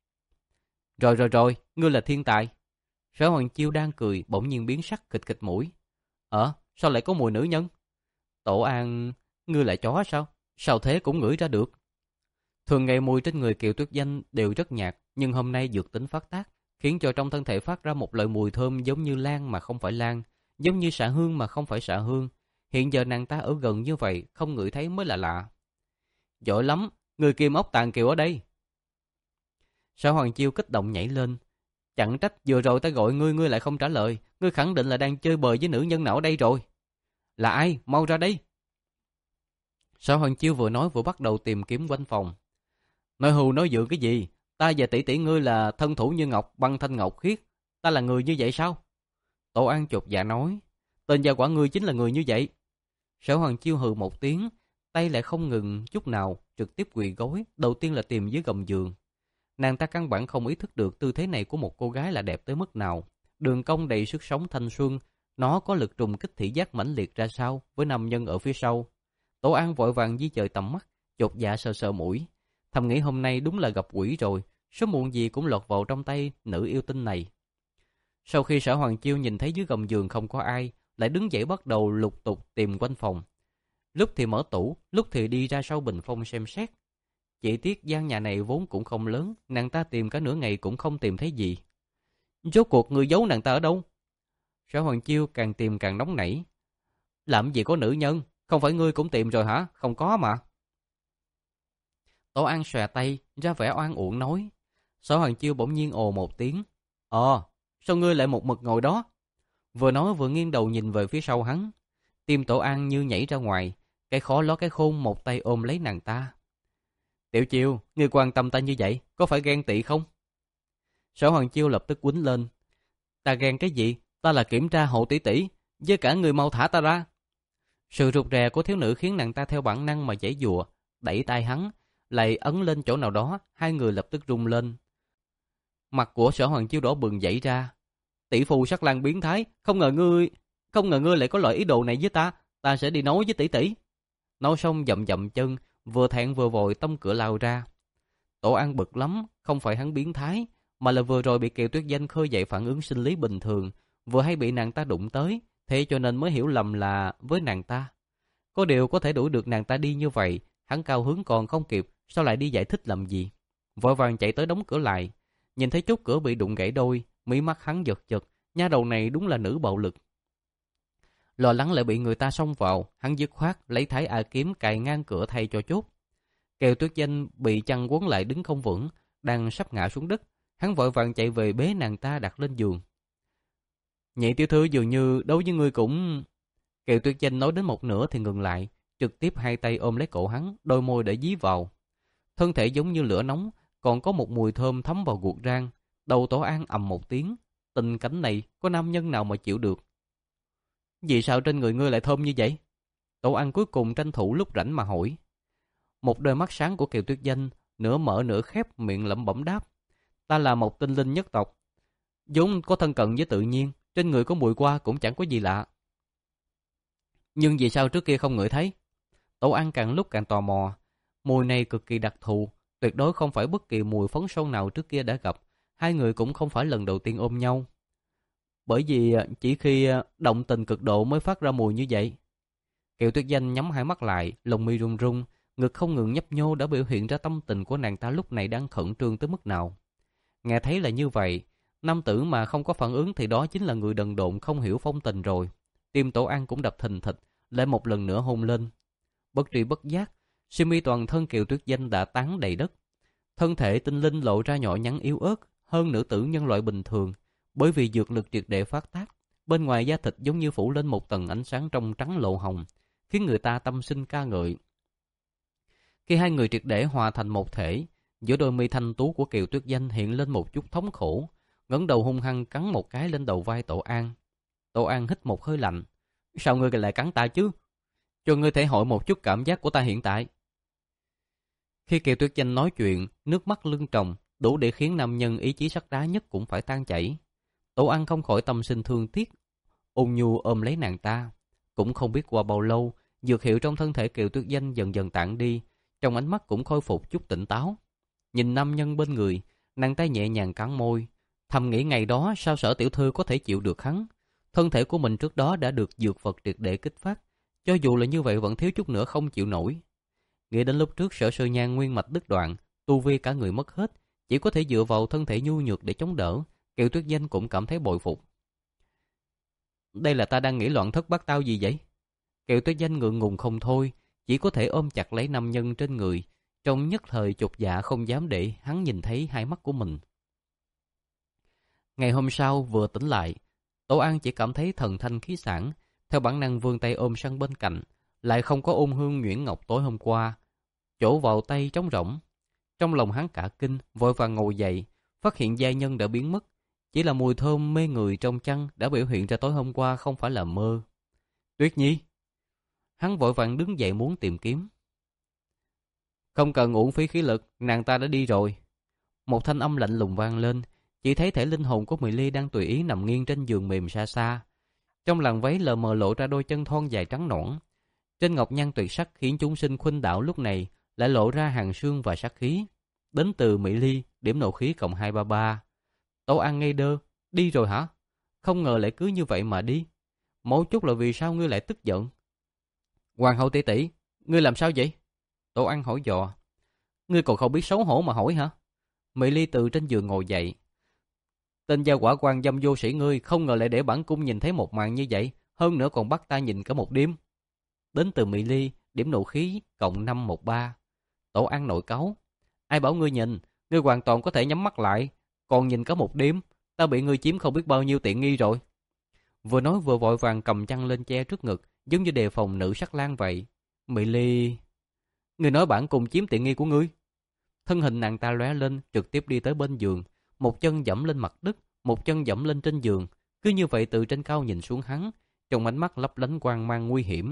Rồi rồi rồi, ngươi là thiên tài. Sở Hoàng Chiêu đang cười, bỗng nhiên biến sắc, khịt khịt mũi. Ờ, sao lại có mùi nữ nhân? Tổ An, ngươi là chó sao? Sao thế cũng ngửi ra được? Thường ngày mùi trên người Kiều Tuyết Danh đều rất nhạt, nhưng hôm nay dược tính phát tác, khiến cho trong thân thể phát ra một loại mùi thơm giống như lan mà không phải lan, giống như xạ hương mà không phải xạ hương. Hiện giờ nàng ta ở gần như vậy, không ngửi thấy mới là lạ. Giỏi lắm, người Kim Ốc Tàng Kiều ở đây. Sở Hoàng Chiêu kích động nhảy lên. Chẳng trách vừa rồi ta gọi ngươi, ngươi lại không trả lời. Ngươi khẳng định là đang chơi bời với nữ nhân nào ở đây rồi. Là ai? Mau ra đây. Sở Hoàng Chiêu vừa nói vừa bắt đầu tìm kiếm quanh phòng. Nói hù nói dượng cái gì? Ta và tỷ tỷ ngươi là thân thủ như ngọc, băng thanh ngọc khiết. Ta là người như vậy sao? Tổ An chột dạ nói. Tên gia quả ngươi chính là người như vậy. Sở Hoàng Chiêu hừ một tiếng, tay lại không ngừng chút nào, trực tiếp quỳ gối, đầu tiên là tìm dưới gầm giường. Nàng ta căn bản không ý thức được tư thế này của một cô gái là đẹp tới mức nào. Đường cong đầy sức sống thanh xuân, nó có lực trùng kích thị giác mãnh liệt ra sao với nam nhân ở phía sau. Tổ An vội vàng di dời tầm mắt, chột dạ sờ sờ mũi, thầm nghĩ hôm nay đúng là gặp quỷ rồi, sớm muộn gì cũng lọt vào trong tay nữ yêu tinh này. Sau khi Sở Hoàng Chiêu nhìn thấy dưới gầm giường không có ai, lại đứng dậy bắt đầu lục tục tìm quanh phòng. Lúc thì mở tủ, lúc thì đi ra sau bình phong xem xét. Chỉ tiếc gian nhà này vốn cũng không lớn, nàng ta tìm cả nửa ngày cũng không tìm thấy gì. Rốt cuộc người giấu nàng ta ở đâu? Sở Hoàng Chiêu càng tìm càng nóng nảy. Làm gì có nữ nhân, không phải ngươi cũng tìm rồi hả? Không có mà. Tổ An xòe tay, ra vẻ oan uổng nói. Sở Hoàng Chiêu bỗng nhiên ồ một tiếng. Ờ, sao ngươi lại một mực ngồi đó? Vừa nói vừa nghiêng đầu nhìn về phía sau hắn. Tim Tổ An như nhảy ra ngoài, cái khó ló cái khôn một tay ôm lấy nàng ta. Tiểu Chiêu, ngươi quan tâm ta như vậy, có phải ghen tị không? Sở Hoàng Chiêu lập tức quýnh lên. Ta ghen cái gì? Ta là kiểm tra hộ tỷ tỷ, với cả người mau thả ta ra. Sự rụt rè của thiếu nữ khiến nàng ta theo bản năng mà giãy giụa, đẩy tay hắn, lại ấn lên chỗ nào đó, hai người lập tức rung lên. Mặt của Sở Hoàng Chiêu đỏ bừng dậy ra. Tỷ phu sắc lang biến thái, không ngờ ngươi, không ngờ ngươi lại có loại ý đồ này với ta, ta sẽ đi nói với tỷ tỷ. Nói xong dậm dậm chân, vừa thẹn vừa vội tông cửa lao ra. Tổ An bực lắm, không phải hắn biến thái, mà là vừa rồi bị Kiều Tuyết Danh khơi dậy phản ứng sinh lý bình thường, vừa hay bị nàng ta đụng tới, thế cho nên mới hiểu lầm là với nàng ta. Có điều có thể đuổi được nàng ta đi như vậy, hắn cao hứng còn không kịp, sao lại đi giải thích làm gì? Vội vàng chạy tới đóng cửa lại, nhìn thấy chốt cửa bị đụng gãy đôi, mí mắt hắn giật giật, nha đầu này đúng là nữ bạo lực. Lo lắng lại bị người ta xông vào, hắn dứt khoát lấy thái a kiếm cài ngang cửa thay cho chốt. Kiều Tuyết Danh bị chăn quấn lại đứng không vững, đang sắp ngã xuống đất, hắn vội vàng chạy về bế nàng ta đặt lên giường. Nhị tiểu thư dường như đối với ngươi cũng... Kiều Tuyết Danh nói đến một nửa thì ngừng lại, trực tiếp hai tay ôm lấy cổ hắn, đôi môi để dí vào. Thân thể giống như lửa nóng, còn có một mùi thơm thấm vào ruột rang. Đầu Tổ An ầm một tiếng, tình cảnh này có nam nhân nào mà chịu được? Vì sao trên người ngươi lại thơm như vậy? Tổ An cuối cùng tranh thủ lúc rảnh mà hỏi. Một đôi mắt sáng của Kiều Tuyết Danh nửa mở nửa khép, miệng lẩm bẩm đáp. Ta là một tinh linh nhất tộc, vốn có thân cận với tự nhiên, trên người có mùi qua cũng chẳng có gì lạ. Nhưng vì sao trước kia không ngửi thấy? Tổ An càng lúc càng tò mò. Mùi này cực kỳ đặc thù, tuyệt đối không phải bất kỳ mùi phấn son nào trước kia đã gặp. Hai người cũng không phải lần đầu tiên ôm nhau. Bởi vì chỉ khi động tình cực độ mới phát ra mùi như vậy. Kiều Tuyết Danh nhắm hai mắt lại, lông mi run run, ngực không ngừng nhấp nhô đã biểu hiện ra tâm tình của nàng ta lúc này đang khẩn trương tới mức nào. Nghe thấy là như vậy, nam tử mà không có phản ứng thì đó chính là người đần độn không hiểu phong tình rồi. Tim Tổ An cũng đập thình thịch, lại một lần nữa hôn lên. Bất tri bất giác, sơ mi toàn thân Kiều Tuyết Danh đã tán đầy đất. Thân thể tinh linh lộ ra nhỏ nhắn yếu ớt hơn nữ tử nhân loại bình thường, bởi vì dược lực triệt để phát tác. Bên ngoài da thịt giống như phủ lên một tầng ánh sáng trong trắng lộ hồng, khiến người ta tâm sinh ca ngợi. Khi hai người triệt để hòa thành một thể, giữa đôi mi thanh tú của Kiều Tuyết Danh hiện lên một chút thống khổ, ngẩng đầu hung hăng cắn một cái lên đầu vai Tổ An. Tô An hít một hơi lạnh. Sao ngươi lại cắn ta chứ? Cho ngươi thể hội một chút cảm giác của ta hiện tại. Khi Kiều Tuyết Danh nói chuyện, nước mắt lưng tròng, đủ để khiến nam nhân ý chí sắt đá nhất cũng phải tan chảy. Tô An không khỏi tâm sinh thương tiếc, ôn nhu ôm lấy nàng ta. Cũng không biết qua bao lâu, dược hiệu trong thân thể Kiều Tuyết Danh dần dần tản đi, trong ánh mắt cũng khôi phục chút tỉnh táo. Nhìn nam nhân bên người, nàng ta nhẹ nhàng cắn môi, thầm nghĩ ngày đó sao Sở tiểu thư có thể chịu được hắn. Thân thể của mình trước đó đã được dược vật triệt để kích phát, cho dù là như vậy vẫn thiếu chút nữa không chịu nổi. Nghĩ đến lúc trước Sở Sư Nhan nguyên mạch đứt đoạn, tu vi cả người mất hết, chỉ có thể dựa vào thân thể nhu nhược để chống đỡ, Kiều Tuyết Danh cũng cảm thấy bội phục. Đây là ta đang nghĩ loạn thất bát tao gì vậy? Kiều Tuyết Danh ngượng ngùng không thôi, chỉ có thể ôm chặt lấy nam nhân trên người, trong nhất thời chột dạ không dám để hắn nhìn thấy hai mắt của mình. Ngày hôm sau vừa tỉnh lại, Tô An chỉ cảm thấy thần thanh khí sảng, theo bản năng vươn tay ôm sang bên cạnh, lại không có ôn hương nhuyễn ngọc tối hôm qua, chỗ vào tay trống rỗng. Trong lòng hắn cả kinh, vội vàng ngồi dậy, phát hiện giai nhân đã biến mất, chỉ là mùi thơm mê người trong chăn đã biểu hiện ra tối hôm qua không phải là mơ. Tuyết Nhi, hắn vội vàng đứng dậy muốn tìm kiếm. Không cần uổng phí khí lực, nàng ta đã đi rồi. Một thanh âm lạnh lùng vang lên, chỉ thấy thể linh hồn của Mỹ Ly đang tùy ý nằm nghiêng trên giường mềm xa xa. Trong làn váy lờ mờ lộ ra đôi chân thon dài trắng nõn. Trên ngọc nhan tuyệt sắc khiến chúng sinh khuynh đảo lúc này lại lộ ra hàng xương và sát khí. Đến từ Mỹ Ly, điểm nộ khí cộng hai ba ba. Tô An ngây đơ, đi rồi hả? Không ngờ lại cứ như vậy mà đi. Mấu chốt là vì sao ngươi lại tức giận? Hoàng hậu tỷ tỷ, ngươi làm sao vậy? Tô An hỏi dò. Ngươi còn không biết xấu hổ mà hỏi hả? Mỹ Ly từ trên giường ngồi dậy. Tên gia quả quan dâm vô sĩ ngươi không ngờ lại để bản cung nhìn thấy một màn như vậy, hơn nữa còn bắt ta nhìn cả một đêm. Đến từ Mỹ Ly, điểm nộ khí cộng năm một ba. Tổ An nội cáu. Ai bảo ngươi nhìn, ngươi hoàn toàn có thể nhắm mắt lại, còn nhìn cả một đêm, ta bị ngươi chiếm không biết bao nhiêu tiện nghi rồi. Vừa nói vừa vội vàng cầm chăn lên che trước ngực, giống như đề phòng nữ sắc lang vậy. Mỹ Ly, ngươi nói bản cung chiếm tiện nghi của ngươi? Thân hình nàng ta lóe lên, trực tiếp đi tới bên giường, một chân dẫm lên mặt đất, một chân dẫm lên trên giường, cứ như vậy từ trên cao nhìn xuống hắn, trong ánh mắt lấp lánh quang mang nguy hiểm.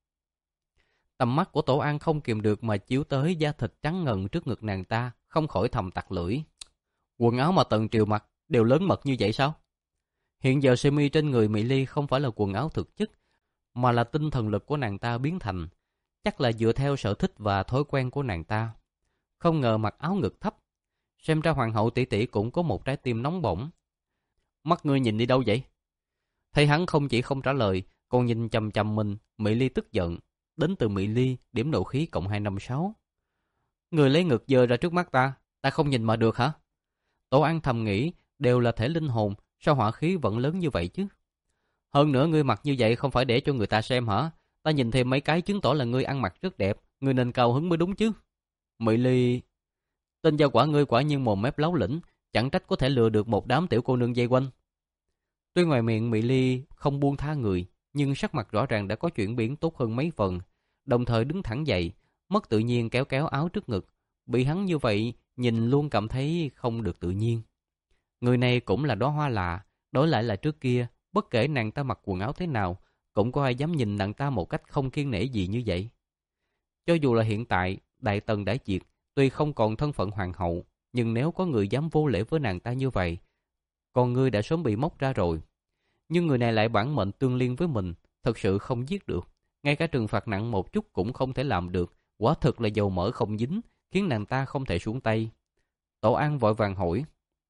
Tầm mắt của Tổ An không kìm được mà chiếu tới da thịt trắng ngần trước ngực nàng ta, không khỏi thầm tặc lưỡi. Quần áo mà Tần Triều mặc đều lớn mật như vậy sao? Hiện giờ sơ mi trên người Mỹ Ly không phải là quần áo thực chất, mà là tinh thần lực của nàng ta biến thành, chắc là dựa theo sở thích và thói quen của nàng ta. Không ngờ mặc áo ngực thấp, xem ra hoàng hậu tỷ tỷ cũng có một trái tim nóng bỏng. Mắt ngươi nhìn đi đâu vậy? Thấy hắn không chỉ không trả lời, còn nhìn chằm chằm mình, Mỹ Ly tức giận. Đến từ Mỹ Ly, điểm nộ khí cộng hai năm sáu. Người lấy ngực dơ ra trước mắt ta, ta không nhìn mà được hả? Tổ An thầm nghĩ, đều là thể linh hồn, sao hỏa khí vẫn lớn như vậy chứ? Hơn nữa ngươi mặc như vậy không phải để cho người ta xem hả? Ta nhìn thêm mấy cái chứng tỏ là ngươi ăn mặc rất đẹp, ngươi nên cao hứng mới đúng chứ. Mỹ Ly, tên gia quả ngươi quả nhiên mồm mép láo lĩnh, chẳng trách có thể lừa được một đám tiểu cô nương dây quanh. Tuy ngoài miệng Mỹ Ly không buông tha người, nhưng sắc mặt rõ ràng đã có chuyển biến tốt hơn mấy phần, đồng thời đứng thẳng dậy, mất tự nhiên kéo kéo áo trước ngực, bị hắn như vậy nhìn luôn cảm thấy không được tự nhiên. Người này cũng là đóa hoa lạ, đổi lại là trước kia, bất kể nàng ta mặc quần áo thế nào, cũng có ai dám nhìn nàng ta một cách không kiêng nể gì như vậy. Cho dù là hiện tại, Đại Tần đã diệt, tuy không còn thân phận hoàng hậu, nhưng nếu có người dám vô lễ với nàng ta như vậy, con ngươi đã sớm bị móc ra rồi. Nhưng người này lại bản mệnh tương liên với mình, thật sự không giết được. Ngay cả trừng phạt nặng một chút cũng không thể làm được, quả thực là dầu mỡ không dính, khiến nàng ta không thể xuống tay. Tổ An vội vàng hỏi.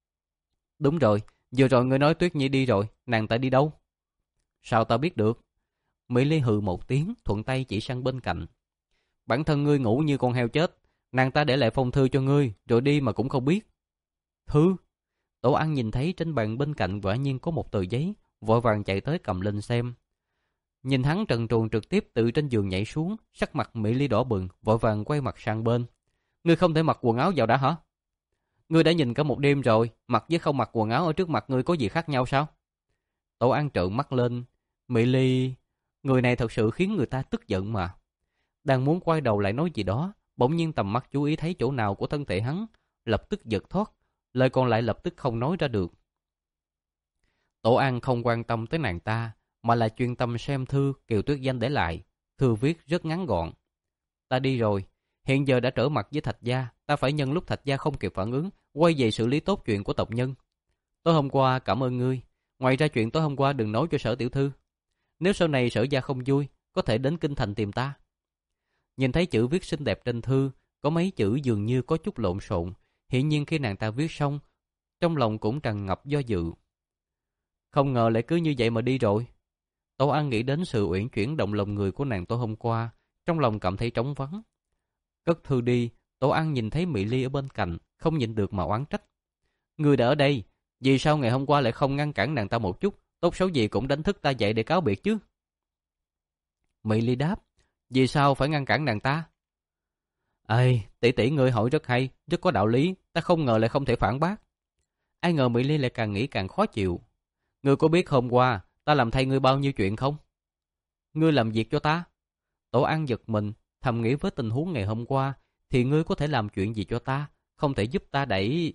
Đúng rồi, vừa rồi ngươi nói Tuyết Nhi đi rồi, nàng ta đi đâu? Sao ta biết được? Mỹ Ly hừ một tiếng, thuận tay chỉ sang bên cạnh. Bản thân ngươi ngủ như con heo chết, nàng ta để lại phong thư cho ngươi, rồi đi mà cũng không biết. Thư? Tổ An nhìn thấy trên bàn bên cạnh quả nhiên có một tờ giấy, vội vàng chạy tới cầm lên xem. Nhìn hắn trần truồng trực tiếp từ trên giường nhảy xuống, sắc mặt Mỹ Ly đỏ bừng, vội vàng quay mặt sang bên. Ngươi không thể mặc quần áo vào đã hả? Ngươi đã nhìn cả một đêm rồi, mặc với không mặc quần áo ở trước mặt ngươi có gì khác nhau sao? Tổ An trợn mắt lên. Mỹ Ly, người này thật sự khiến người ta tức giận mà. Đang muốn quay đầu lại nói gì đó, bỗng nhiên tầm mắt chú ý thấy chỗ nào của thân thể hắn, lập tức giật thoát, lời còn lại lập tức không nói ra được. Tổ An không quan tâm tới nàng ta, mà là chuyên tâm xem thư Kiều Tuyết Danh để lại. Thư viết rất ngắn gọn. Ta đi rồi, hiện giờ đã trở mặt với Thạch gia, ta phải nhân lúc Thạch gia không kịp phản ứng, quay về xử lý tốt chuyện của tộc nhân. Tối hôm qua cảm ơn ngươi, ngoài ra chuyện tối hôm qua đừng nói cho Sở tiểu thư. Nếu sau này Sở gia không vui, có thể đến kinh thành tìm ta. Nhìn thấy chữ viết xinh đẹp trên thư, có mấy chữ dường như có chút lộn xộn, hiển nhiên khi nàng ta viết xong, trong lòng cũng tràn ngập do dự. Không ngờ lại cứ như vậy mà đi rồi. Tô An nghĩ đến sự uyển chuyển động lòng người của nàng tối hôm qua, trong lòng cảm thấy trống vắng. Cất thư đi, Tô An nhìn thấy Mỹ Ly ở bên cạnh, không nhịn được mà oán trách. Người đã ở đây, vì sao ngày hôm qua lại không ngăn cản nàng ta một chút, tốt xấu gì cũng đánh thức ta dậy để cáo biệt chứ? Mỹ Ly đáp, vì sao phải ngăn cản nàng ta? Ây, tỷ tỷ ngươi hỏi rất hay, rất có đạo lý, ta không ngờ lại không thể phản bác. Ai ngờ Mỹ Ly lại càng nghĩ càng khó chịu. Ngươi có biết hôm qua ta làm thay ngươi bao nhiêu chuyện không? Ngươi làm việc cho ta? Tổ An giật mình, thầm nghĩ với tình huống ngày hôm qua, thì ngươi có thể làm chuyện gì cho ta, không thể giúp ta đẩy...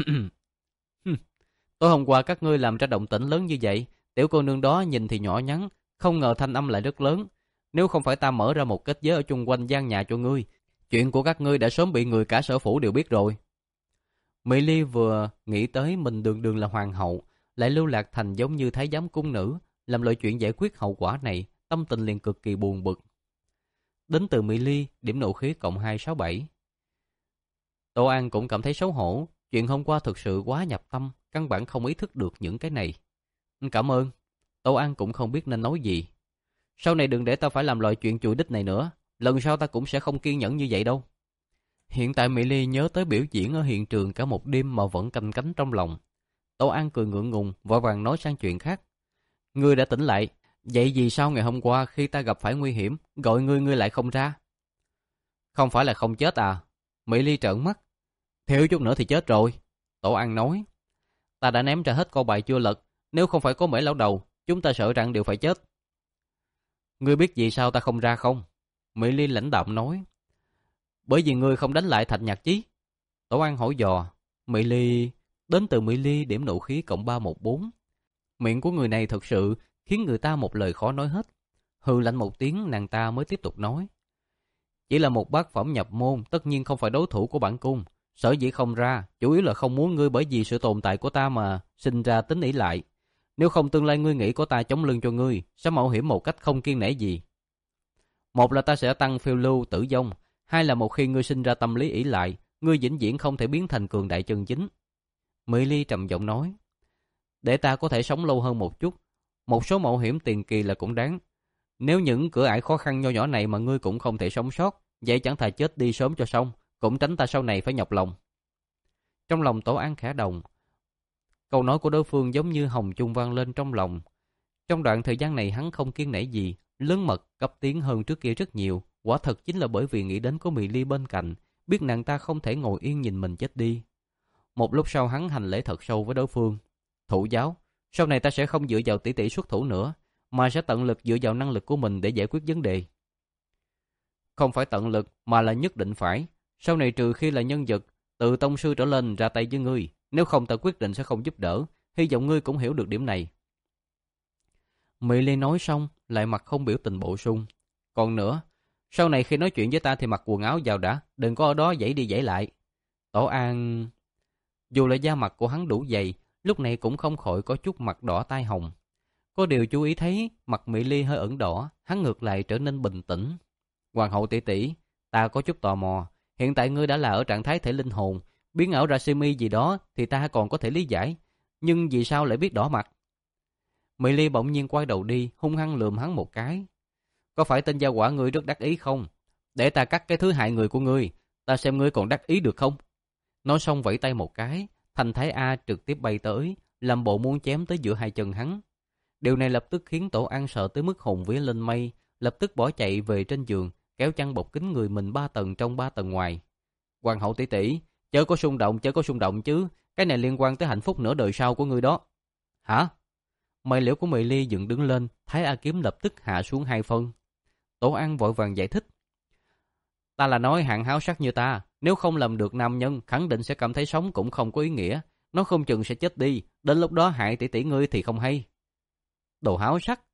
Tối hôm qua các ngươi làm ra động tĩnh lớn như vậy, tiểu cô nương đó nhìn thì nhỏ nhắn, không ngờ thanh âm lại rất lớn. Nếu không phải ta mở ra một kết giới ở chung quanh gian nhà cho ngươi, chuyện của các ngươi đã sớm bị người cả sở phủ đều biết rồi. Mỹ Ly vừa nghĩ tới mình đường đường là hoàng hậu, lại lưu lạc thành giống như thái giám cung nữ, làm loại chuyện giải quyết hậu quả này, tâm tình liền cực kỳ buồn bực. Đến từ Mỹ Ly, điểm nộ khí cộng hai sáu bảy. Tô An cũng cảm thấy xấu hổ, chuyện hôm qua thực sự quá nhập tâm, căn bản không ý thức được những cái này. Cảm ơn. Tô An cũng không biết nên nói gì. Sau này đừng để ta phải làm loại chuyện chùi đít này nữa, lần sau ta cũng sẽ không kiên nhẫn như vậy đâu. Hiện tại Mỹ Ly nhớ tới biểu diễn ở hiện trường cả một đêm mà vẫn canh cánh trong lòng. Tô An cười ngượng ngùng, vội vàng nói sang chuyện khác. Ngươi đã tỉnh lại, vậy vì sao ngày hôm qua khi ta gặp phải nguy hiểm, gọi ngươi ngươi lại không ra? Không phải là không chết à? Mỹ Ly trợn mắt. Thiếu chút nữa thì chết rồi. Tô An nói. Ta đã ném ra hết câu bài chưa lật, nếu không phải có Mễ lão đầu, chúng ta sợ rằng đều phải chết. Ngươi biết vì sao ta không ra không? Mỹ Ly lãnh đạm nói. Bởi vì ngươi không đánh lại Thạch Nhạc Chí. Tổ An hỏi dò. Mỹ Ly... Đến từ Mỹ Ly điểm nộ khí cộng ba một bốn. Miệng của người này thật sự khiến người ta một lời khó nói hết. Hừ lạnh một tiếng, nàng ta mới tiếp tục nói. Chỉ là một bát phẩm nhập môn, tất nhiên không phải đối thủ của bản cung. Sở dĩ không ra, chủ yếu là không muốn ngươi bởi vì sự tồn tại của ta mà sinh ra tính ỷ lại. Nếu không tương lai ngươi nghĩ có ta chống lưng cho ngươi, sẽ mạo hiểm một cách không kiêng nể gì. Một là ta sẽ tăng phiêu lưu tử vong, hai là một khi ngươi sinh ra tâm lý ỷ lại, ngươi vĩnh viễn không thể biến thành cường đại chân chính. Mỹ Ly trầm giọng nói. Để ta có thể sống lâu hơn một chút, một số mạo hiểm tiền kỳ là cũng đáng. Nếu những cửa ải khó khăn nho nhỏ này mà ngươi cũng không thể sống sót, vậy chẳng thà chết đi sớm cho xong, cũng tránh ta sau này phải nhọc lòng. Trong lòng Tổ An khẽ động. Câu nói của đối phương giống như hồng chung vang lên trong lòng. Trong đoạn thời gian này hắn không kiêng nể gì, lớn mật, cấp tiến hơn trước kia rất nhiều. Quả thật chính là bởi vì nghĩ đến có Mỹ Ly bên cạnh, biết nàng ta không thể ngồi yên nhìn mình chết đi. Một lúc sau hắn hành lễ thật sâu với đối phương. Thụ giáo, sau này ta sẽ không dựa vào tỷ tỷ xuất thủ nữa, mà sẽ tận lực dựa vào năng lực của mình để giải quyết vấn đề. Không phải tận lực, mà là nhất định phải. Sau này trừ khi là nhân vật, từ tông sư trở lên ra tay với ngươi, nếu không ta quyết định sẽ không giúp đỡ, hy vọng ngươi cũng hiểu được điểm này. Mỹ Ly nói xong, lại mặt không biểu tình bổ sung. Còn nữa, sau này khi nói chuyện với ta thì mặc quần áo vào đã, đừng có ở đó giãy đi giãy lại. Tổ An... Dù là da mặt của hắn đủ dày, lúc này cũng không khỏi có chút mặt đỏ tai hồng. Có điều chú ý thấy mặt Mỹ Ly hơi ửng đỏ, hắn ngược lại trở nên bình tĩnh. Hoàng hậu tỷ tỷ, ta có chút tò mò, hiện tại ngươi đã là ở trạng thái thể linh hồn, biến ảo ra simi gì đó thì ta còn có thể lý giải, nhưng vì sao lại biết đỏ mặt? Mỹ Ly bỗng nhiên quay đầu đi, hung hăng lườm hắn một cái. Có phải tên gia hỏa ngươi rất đắc ý không? Để ta cắt cái thứ hại người của ngươi, ta xem ngươi còn đắc ý được không? Nói xong vẫy tay một cái, Thành Thái A trực tiếp bay tới, làm bộ muốn chém tới giữa hai chân hắn. Điều này lập tức khiến Tổ An sợ tới mức hồn vía lên mây, lập tức bỏ chạy về trên giường, kéo chăn bọc kín người mình ba tầng trong ba tầng ngoài. Hoàng hậu tỷ tỷ, chớ có xung động, chớ có xung động chứ, cái này liên quan tới hạnh phúc nửa đời sau của ngươi đó. Hả? Mày liễu của Mỹ Ly dựng đứng lên, Thái A kiếm lập tức hạ xuống hai phân. Tổ An vội vàng giải thích. Ta là nói hạng háo sắc như ta, nếu không làm được nam nhân, khẳng định sẽ cảm thấy sống cũng không có ý nghĩa, nó không chừng sẽ chết đi, đến lúc đó hại tỷ tỷ ngươi thì không hay. Đồ háo sắc,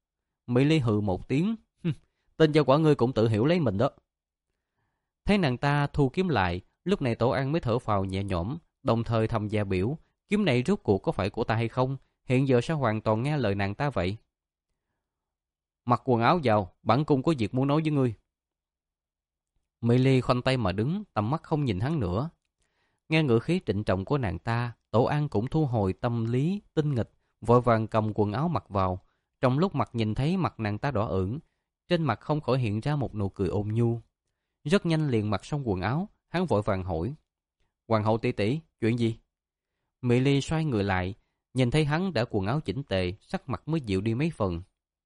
Mỹ Ly hừ một tiếng. Tên gia quả ngươi cũng tự hiểu lấy mình đó. Thấy nàng ta thu kiếm lại, lúc này Tổ An mới thở phào nhẹ nhõm, đồng thời thầm dạ biểu, kiếm này rốt cuộc có phải của ta hay không? Hiện giờ sao hoàn toàn nghe lời nàng ta vậy? Mặc quần áo vào, bản cung có việc muốn nói với ngươi. Mỹ Ly khoanh tay mà đứng, tầm mắt không nhìn hắn nữa. Nghe ngữ khí trịnh trọng của nàng ta, Tổ An cũng thu hồi tâm lý tinh nghịch, vội vàng cầm quần áo mặc vào. Trong lúc mặt nhìn thấy mặt nàng ta đỏ ửng, trên mặt không khỏi hiện ra một nụ cười ôn nhu. Rất nhanh liền mặc xong quần áo, hắn vội vàng hỏi: Hoàng hậu tỷ tỷ, chuyện gì? Mỹ Ly xoay người lại, nhìn thấy hắn đã quần áo chỉnh tề, sắc mặt mới dịu đi mấy phần.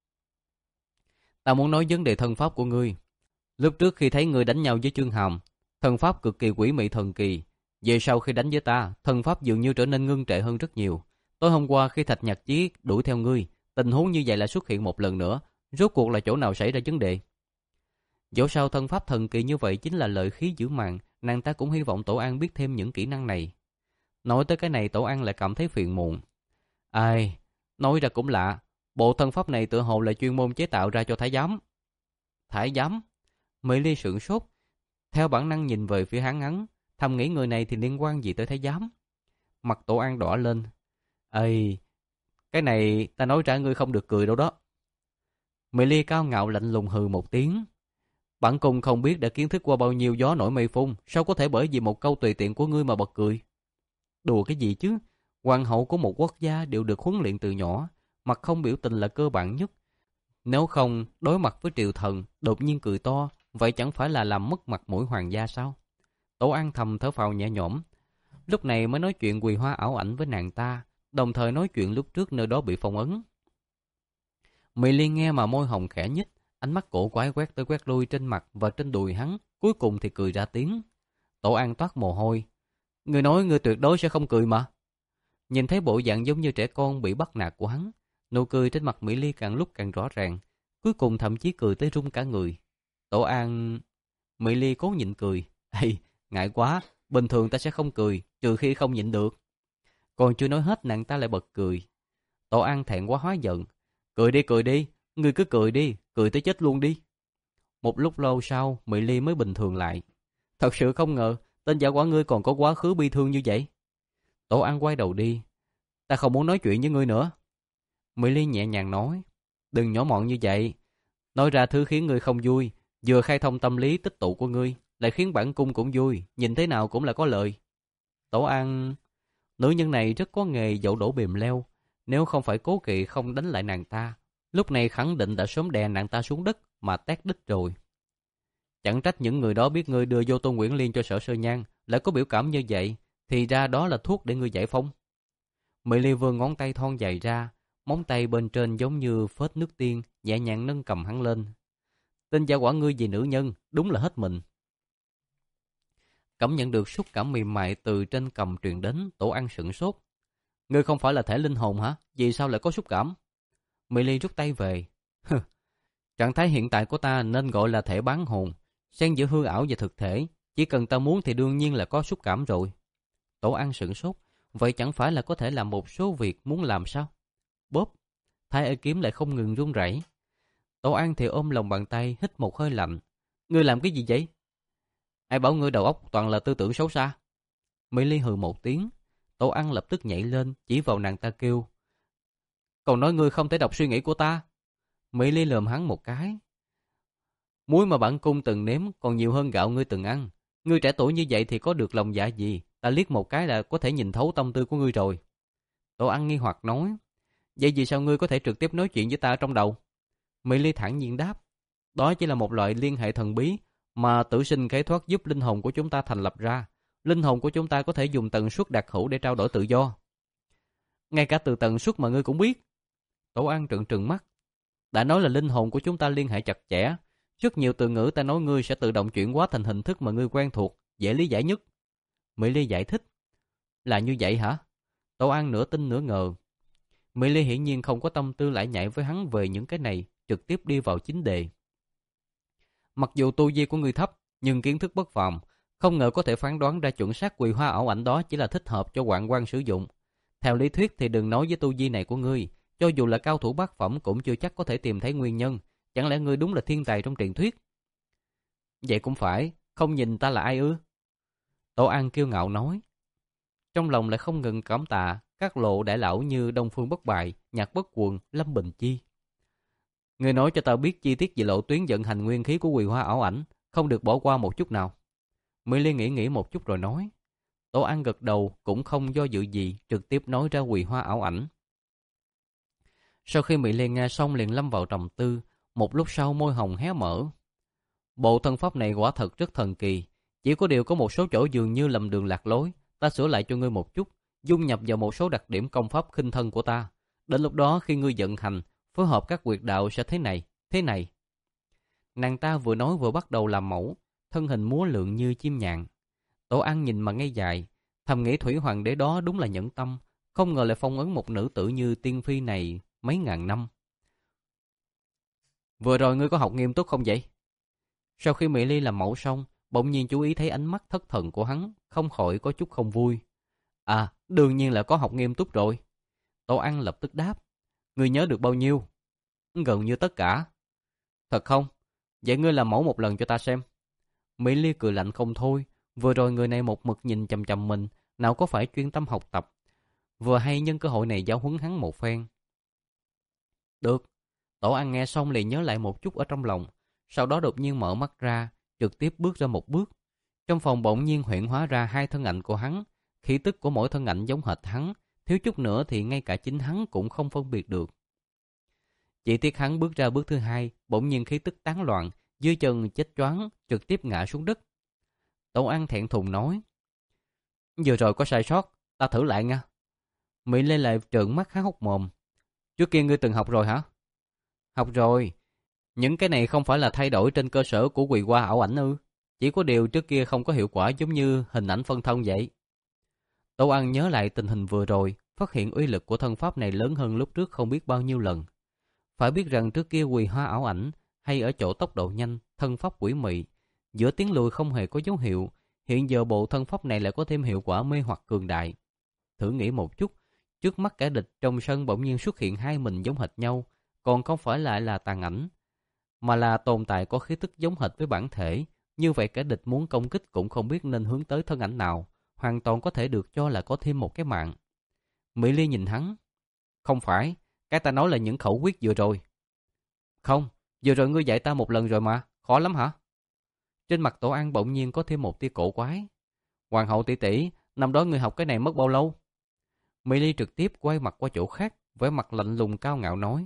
Ta muốn nói vấn đề thân pháp của ngươi. Lúc trước khi thấy ngươi đánh nhau với Chương Hàm, thân pháp cực kỳ quỷ mị thần kỳ. Về sau khi đánh với ta, thân pháp dường như trở nên ngưng trệ hơn rất nhiều. Tối hôm qua khi Thạch Nhạc Chí đuổi theo ngươi, tình huống như vậy lại xuất hiện một lần nữa. Rốt cuộc là chỗ nào xảy ra vấn đề? Dẫu sao thân pháp thần kỳ như vậy chính là lợi khí giữ màn, nàng ta cũng hy vọng Tổ An biết thêm những kỹ năng này. Nói tới cái này Tổ An lại cảm thấy phiền muộn. Ai, nói ra cũng lạ, bộ thân pháp này tựa hồ là chuyên môn chế tạo ra cho thái giám. Thái giám? Mỹ Ly sửng sốt, theo bản năng nhìn về phía hắn hắn, thầm nghĩ người này thì liên quan gì tới thái giám. Mặt Tổ An đỏ lên. Ây, cái này ta nói ra ngươi không được cười đâu đó. Mỹ Ly cao ngạo lạnh lùng hừ một tiếng. Bản cung không biết đã kiến thức qua bao nhiêu gió nổi mây phun, sao có thể bởi vì một câu tùy tiện của ngươi mà bật cười? Đùa cái gì chứ? Hoàng hậu của một quốc gia đều được huấn luyện từ nhỏ, mặt không biểu tình là cơ bản nhất. Nếu không, đối mặt với triều thần, đột nhiên cười to, vậy chẳng phải là làm mất mặt mũi hoàng gia sao? Tổ An thầm thở phào nhẹ nhõm, lúc này mới nói chuyện quỳ hoa ảo ảnh với nàng ta, đồng thời nói chuyện lúc trước nơi đó bị phong ấn. Mỹ Liên nghe mà môi hồng khẽ nhích, ánh mắt cổ quái quét tới quét lui trên mặt và trên đùi hắn, cuối cùng thì cười ra tiếng. Tổ An toát mồ hôi. Người nói người tuyệt đối sẽ không cười mà. Nhìn thấy bộ dạng giống như trẻ con bị bắt nạt của hắn, nụ cười trên mặt Mỹ Ly càng lúc càng rõ ràng, cuối cùng thậm chí cười tới run cả người. Tổ An... Mỹ Ly cố nhịn cười. Ây, ngại quá, bình thường ta sẽ không cười, trừ khi không nhịn được. Còn chưa nói hết nàng ta lại bật cười. Tổ An thẹn quá hóa giận. Cười đi, cười đi, ngươi cứ cười đi, cười tới chết luôn đi. Một lúc lâu sau, Mỹ Ly mới bình thường lại. Thật sự không ngờ, tên giả quả ngươi còn có quá khứ bi thương như vậy. Tổ An quay đầu đi. Ta không muốn nói chuyện với ngươi nữa. Mỹ Ly nhẹ nhàng nói. Đừng nhỏ mọn như vậy. Nói ra thứ khiến ngươi không vui, vừa khai thông tâm lý tích tụ của ngươi, lại khiến bản cung cũng vui, nhìn thế nào cũng là có lợi. Tổ An... Nữ nhân này rất có nghề dậu đổ bìm leo. Nếu không phải cố kỵ không đánh lại nàng ta, lúc này khẳng định đã sớm đè nàng ta xuống đất mà tét đít rồi. Chẳng trách những người đó biết ngươi đưa vô Tôn Nguyễn Liên cho Sở Sơ Nhan lại có biểu cảm như vậy, thì ra đó là thuốc để ngươi giải phóng. Mỹ Ly vươn ngón tay thon dài ra, móng tay bên trên giống như phết nước tiên, nhẹ nhàng nâng cầm hắn lên. Tên gia quả ngươi vì nữ nhân, đúng là hết mình. Cảm nhận được xúc cảm mềm mại từ trên cầm truyền đến, Tổ An sửng sốt. Ngươi không phải là thể linh hồn hả? Vì sao lại có xúc cảm? Mỹ Ly rút tay về. Trạng thái hiện tại của ta nên gọi là thể bán hồn, xen giữa hư ảo và thực thể. Chỉ cần ta muốn thì đương nhiên là có xúc cảm rồi. Tổ An sửng sốt. Vậy chẳng phải là có thể làm một số việc muốn làm sao? Bóp. Thái ê kiếm lại không ngừng run rẩy. Tổ An thì ôm lòng bàn tay, hít một hơi lạnh. Ngươi làm cái gì vậy? Ai bảo ngươi đầu óc toàn là tư tưởng xấu xa? Mỹ Ly hừ một tiếng. Tổ An lập tức nhảy lên, chỉ vào nàng ta kêu. Còn nói ngươi không thể đọc suy nghĩ của ta. Mỹ Ly lườm hắn một cái. Muối mà bản cung từng nếm còn nhiều hơn gạo ngươi từng ăn. Ngươi trẻ tuổi như vậy thì có được lòng dạ gì? Ta liếc một cái là có thể nhìn thấu tâm tư của ngươi rồi. Tổ An nghi hoặc nói. Vậy vì sao ngươi có thể trực tiếp nói chuyện với ta trong đầu? Mỹ Ly thản nhiên đáp. Đó chỉ là một loại liên hệ thần bí mà tử sinh khế thoát giúp linh hồn của chúng ta thành lập ra. Linh hồn của chúng ta có thể dùng tần suất đặc hữu để trao đổi tự do. Ngay cả từ tần suất mà ngươi cũng biết. Tổ An trợn trừng mắt. Đã nói là linh hồn của chúng ta liên hệ chặt chẽ. Rất nhiều từ ngữ ta nói ngươi sẽ tự động chuyển hóa thành hình thức mà ngươi quen thuộc, dễ lý giải nhất. Mỹ Ly giải thích. Là như vậy hả? Tổ An nửa tin nửa ngờ. Mỹ Ly hiển nhiên không có tâm tư lải nhải với hắn về những cái này, trực tiếp đi vào chính đề. Mặc dù tu vi của ngươi thấp, nhưng kiến thức bất phàm, không ngờ có thể phán đoán ra chuẩn xác quỳ hoa ảo ảnh đó chỉ là thích hợp cho hoạn quan sử dụng. Theo lý thuyết thì đừng nói với tu vi này của ngươi, Cho dù là cao thủ bát phẩm cũng chưa chắc có thể tìm thấy nguyên nhân. Chẳng lẽ ngươi đúng là thiên tài trong truyền thuyết? Vậy cũng phải, không nhìn ta là ai ư? Tổ An kiêu ngạo nói. Trong lòng lại không ngừng cảm tạ các lộ đại lão như Đông Phương Bất Bại, Nhạc Bất Quần, Lâm Bình Chi. Ngươi nói cho ta biết chi tiết về lộ tuyến vận hành nguyên khí của Quỳ Hoa Ảo Ảnh, không được bỏ qua một chút nào. Mỹ Liên nghĩ nghĩ một chút rồi nói. Tổ An gật đầu cũng không do dự gì, trực tiếp nói ra Quỳ Hoa Ảo Ảnh. Sau khi Mỹ Liên nghe xong liền lâm vào trầm tư, một lúc sau môi hồng hé mở. Bộ thân pháp này quả thật rất thần kỳ, chỉ có điều có một số chỗ dường như lầm đường lạc lối, ta sửa lại cho ngươi một chút, dung nhập vào một số đặc điểm công pháp khinh thân của ta. Đến lúc đó khi ngươi vận hành, phối hợp các quyệt đạo sẽ thế này, thế này. Nàng ta vừa nói vừa bắt đầu làm mẫu, thân hình múa lượn như chim nhạn. Tổ An nhìn mà ngây dại, thầm nghĩ Thủy Hoàng đế đó đúng là nhẫn tâm, không ngờ lại phong ấn một nữ tử như tiên phi này mấy ngàn năm. Vừa rồi ngươi có học nghiêm túc không vậy? Sau khi Mỹ Ly làm mẫu xong, bỗng nhiên chú ý thấy ánh mắt thất thần của hắn, không khỏi có chút không vui. À, đương nhiên là có học nghiêm túc rồi. Tổ An lập tức đáp. Ngươi nhớ được bao nhiêu? Gần như tất cả. Thật không? Vậy ngươi làm mẫu một lần cho ta xem. Mỹ Ly cười lạnh không thôi. Vừa rồi người này một mực nhìn chằm chằm mình, nào có phải chuyên tâm học tập. Vừa hay nhân cơ hội này giáo huấn hắn một phen. Được. Tổ An nghe xong liền nhớ lại một chút ở trong lòng. Sau đó đột nhiên mở mắt ra, trực tiếp bước ra một bước. Trong phòng bỗng nhiên hiện hóa ra hai thân ảnh của hắn. Khí tức của mỗi thân ảnh giống hệt hắn, thiếu chút nữa thì ngay cả chính hắn cũng không phân biệt được. Chỉ tiếc hắn bước ra bước thứ hai, bỗng nhiên khí tức tán loạn, dưới chân chết choáng, trực tiếp ngã xuống đất. Tổ An thẹn thùng nói. Vừa rồi có sai sót, ta thử lại nha. Mỹ Lê lại trợn mắt há hốc mồm. Trước kia ngươi từng học rồi hả? Học rồi. Những cái này không phải là thay đổi trên cơ sở của Quỳ Hoa Ảo Ảnh ư? Chỉ có điều trước kia không có hiệu quả giống như hình ảnh phân thân vậy. Tổ An nhớ lại tình hình vừa rồi, phát hiện uy lực của thân pháp này lớn hơn lúc trước không biết bao nhiêu lần. Phải biết rằng trước kia Quỳ Hoa Ảo Ảnh hay ở chỗ tốc độ nhanh, thân pháp quỷ mị, giữa tiến lùi không hề có dấu hiệu, hiện giờ bộ thân pháp này lại có thêm hiệu quả mê hoặc cường đại. Thử nghĩ một chút, trước mắt kẻ địch trong sân bỗng nhiên xuất hiện hai mình giống hệt nhau, còn không phải lại là tàn ảnh, mà là tồn tại có khí tức giống hệt với bản thể. Như vậy kẻ địch muốn công kích cũng không biết nên hướng tới thân ảnh nào, hoàn toàn có thể được cho là có thêm một cái mạng. Mỹ Ly nhìn hắn. Không phải, cái ta nói là những khẩu quyết vừa rồi. Không, vừa rồi ngươi dạy ta một lần rồi mà, khó lắm hả? Trên mặt Tổ An bỗng nhiên có thêm một tia cổ quái. Hoàng hậu tỷ tỷ, năm đó ngươi học cái này mất bao lâu? Mỹ Ly trực tiếp quay mặt qua chỗ khác, vẻ mặt lạnh lùng cao ngạo nói.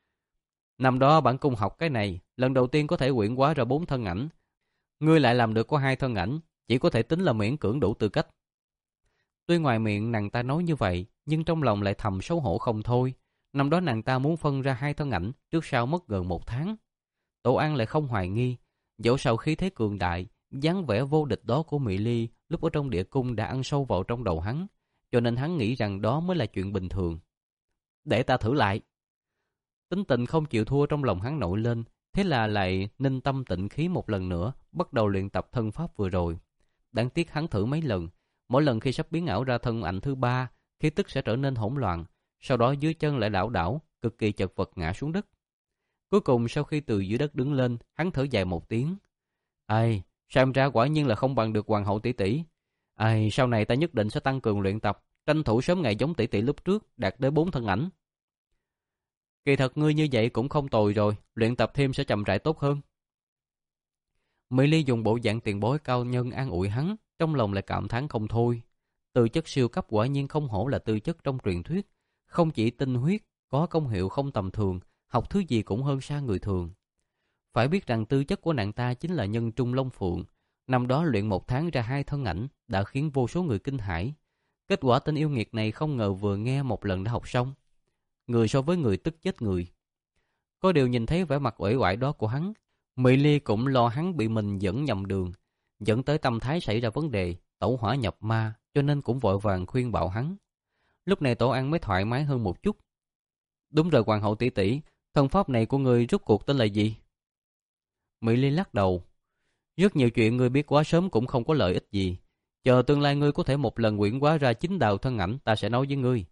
Năm đó bản cung học cái này, lần đầu tiên có thể quyển hóa ra bốn thân ảnh. Ngươi lại làm được có hai thân ảnh, chỉ có thể tính là miễn cưỡng đủ tư cách. Tuy ngoài miệng nàng ta nói như vậy, nhưng trong lòng lại thầm xấu hổ không thôi. Năm đó nàng ta muốn phân ra hai thân ảnh, trước sau mất gần một tháng. Tổ An lại không hoài nghi, dẫu sao khí thế cường đại, dáng vẻ vô địch đó của Mỹ Ly lúc ở trong địa cung đã ăn sâu vào trong đầu hắn, cho nên hắn nghĩ rằng đó mới là chuyện bình thường. Để ta thử lại. Tính tình không chịu thua trong lòng hắn nổi lên, thế là lại ninh tâm tịnh khí một lần nữa, bắt đầu luyện tập thân pháp vừa rồi. Đáng tiếc hắn thử mấy lần, mỗi lần khi sắp biến ảo ra thân ảnh thứ ba, khí tức sẽ trở nên hỗn loạn, sau đó dưới chân lại đảo đảo, cực kỳ chật vật ngã xuống đất. Cuối cùng sau khi từ dưới đất đứng lên, hắn thở dài một tiếng. Ai, xem ra quả nhiên là không bằng được hoàng hậu tỷ tỷ. Ai, sau này ta nhất định sẽ tăng cường luyện tập, tranh thủ sớm ngày giống tỷ tỷ lúc trước, đạt tới bốn thân ảnh. Kỳ thật ngươi như vậy cũng không tồi rồi, luyện tập thêm sẽ chậm rãi tốt hơn. Mỹ Ly dùng bộ dạng tiền bối cao nhân an ủi hắn, trong lòng lại cảm thán không thôi. Tư chất siêu cấp quả nhiên không hổ là tư chất trong truyền thuyết, không chỉ tinh huyết, có công hiệu không tầm thường, học thứ gì cũng hơn xa người thường. Phải biết rằng tư chất của nàng ta chính là nhân trung long phượng, năm đó luyện một tháng ra hai thân ảnh đã khiến vô số người kinh hãi. Kết quả tên yêu nghiệt này không ngờ vừa nghe một lần đã học xong. Người so với người tức chết người. Có điều nhìn thấy vẻ mặt uể oải đó của hắn, Mỹ Ly cũng lo hắn bị mình dẫn nhầm đường, dẫn tới tâm thái xảy ra vấn đề, tẩu hỏa nhập ma, cho nên cũng vội vàng khuyên bảo hắn. Lúc này Tổ An mới thoải mái hơn một chút. Đúng rồi hoàng hậu tỷ tỷ, thân pháp này của người rốt cuộc tên là gì? Mỹ Ly lắc đầu. Rất nhiều chuyện ngươi biết quá sớm cũng không có lợi ích gì. Chờ tương lai ngươi có thể một lần quyển hóa ra chính đạo thân ảnh, ta sẽ nói với ngươi.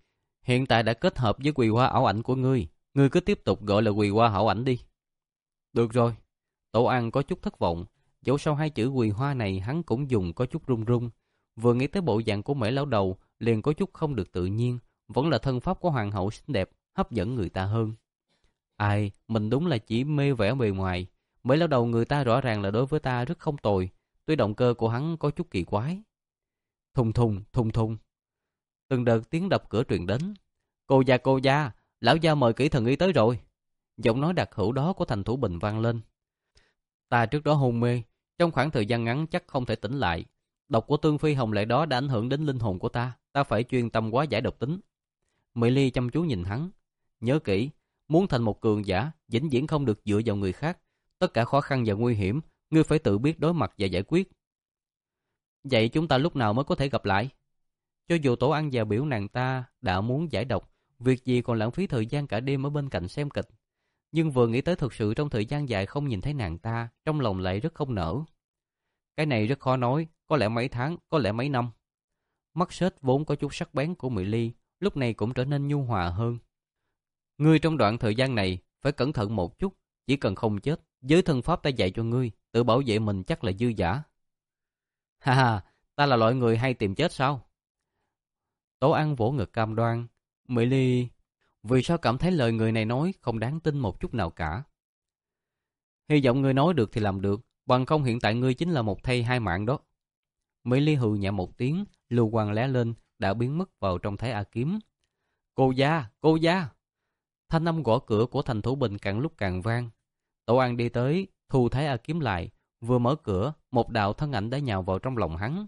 Hiện tại đã kết hợp với quỳ hoa ảo ảnh của ngươi. Ngươi cứ tiếp tục gọi là quỳ hoa ảo ảnh đi. Được rồi. Tổ ăn có chút thất vọng. Dẫu sau hai chữ quỳ hoa này hắn cũng dùng có chút run run. Vừa nghĩ tới bộ dạng của Mễ lão đầu liền có chút không được tự nhiên. Vẫn là thân pháp của hoàng hậu xinh đẹp, hấp dẫn người ta hơn. Ai, mình đúng là chỉ mê vẻ bề ngoài. Mễ lão đầu người ta rõ ràng là đối với ta rất không tồi. Tuy động cơ của hắn có chút kỳ quái. Thùng thùng, thùng thùng. Từng đợt tiếng đập cửa truyền đến. Cô gia cô gia, lão gia mời kỹ thần y tới rồi. Giọng nói đặc hữu đó của Thành Thủ Bình vang lên. Ta trước đó hôn mê, trong khoảng thời gian ngắn chắc không thể tỉnh lại. Độc của Tương Phi Hồng Lệ đó đã ảnh hưởng đến linh hồn của ta. Ta phải chuyên tâm hóa giải độc tính. Mỹ Ly chăm chú nhìn hắn. Nhớ kỹ, muốn thành một cường giả, vĩnh viễn không được dựa vào người khác. Tất cả khó khăn và nguy hiểm, ngươi phải tự biết đối mặt và giải quyết. Vậy chúng ta lúc nào mới có thể gặp lại? Cho dù tổ ăn và biểu nàng ta đã muốn giải độc, việc gì còn lãng phí thời gian cả đêm ở bên cạnh xem kịch. Nhưng vừa nghĩ tới thực sự trong thời gian dài không nhìn thấy nàng ta, trong lòng lại rất không nỡ. Cái này rất khó nói, có lẽ mấy tháng, có lẽ mấy năm. Mắt sết vốn có chút sắc bén của Mỹ Ly, lúc này cũng trở nên nhu hòa hơn. Ngươi trong đoạn thời gian này phải cẩn thận một chút, chỉ cần không chết, với thân pháp ta dạy cho ngươi, tự bảo vệ mình chắc là dư giả. Ha ha, ta là loại người hay tìm chết sao? Tổ ăn vỗ ngực cam đoan. Mỹ Ly, vì sao cảm thấy lời người này nói không đáng tin một chút nào cả? Hy vọng ngươi nói được thì làm được, bằng không hiện tại ngươi chính là một thây hai mạng đó. Mỹ Ly hừ nhẹ một tiếng, lưu quang lóe lên, đã biến mất vào trong Thái A Kiếm. Cô gia, cô gia! Thanh âm gõ cửa của Thành Thủ Bình càng lúc càng vang. Tổ An đi tới, thu Thái A Kiếm lại, vừa mở cửa, một đạo thân ảnh đã nhào vào trong lòng hắn.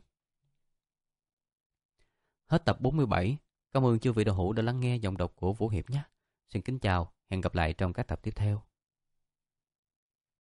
Hết tập bốn mươi bảy. Cảm ơn chư vị đạo hữu đã lắng nghe giọng đọc của Vũ Hiệp nhé. Xin kính chào, hẹn gặp lại trong các tập tiếp theo.